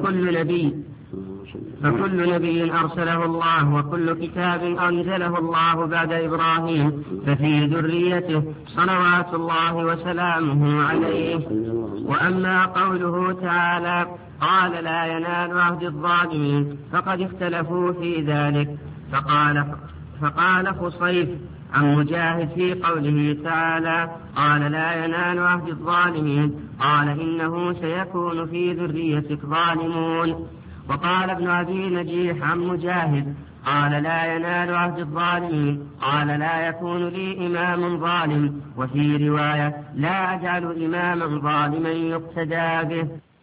فكل نبي أرسله الله وكل كتاب أنزله الله بعد إبراهيم ففي ذريته صلوات الله وسلامه عليه. وأما قوله تعالى قال لا ينال عهد الظالمين فقد اختلفوا في ذلك. فقال خصيف عن مجاهد في قوله تعالى قال لا ينال عهد الظالمين قال إنه سيكون في ذريتك ظالمون. وقال ابن أبي نجيح عن مجاهد قال لا ينال عهد الظالمين قال لا يكون لي إمام ظالم. وفي رواية لا أجعل إماما ظالما يقتدى به.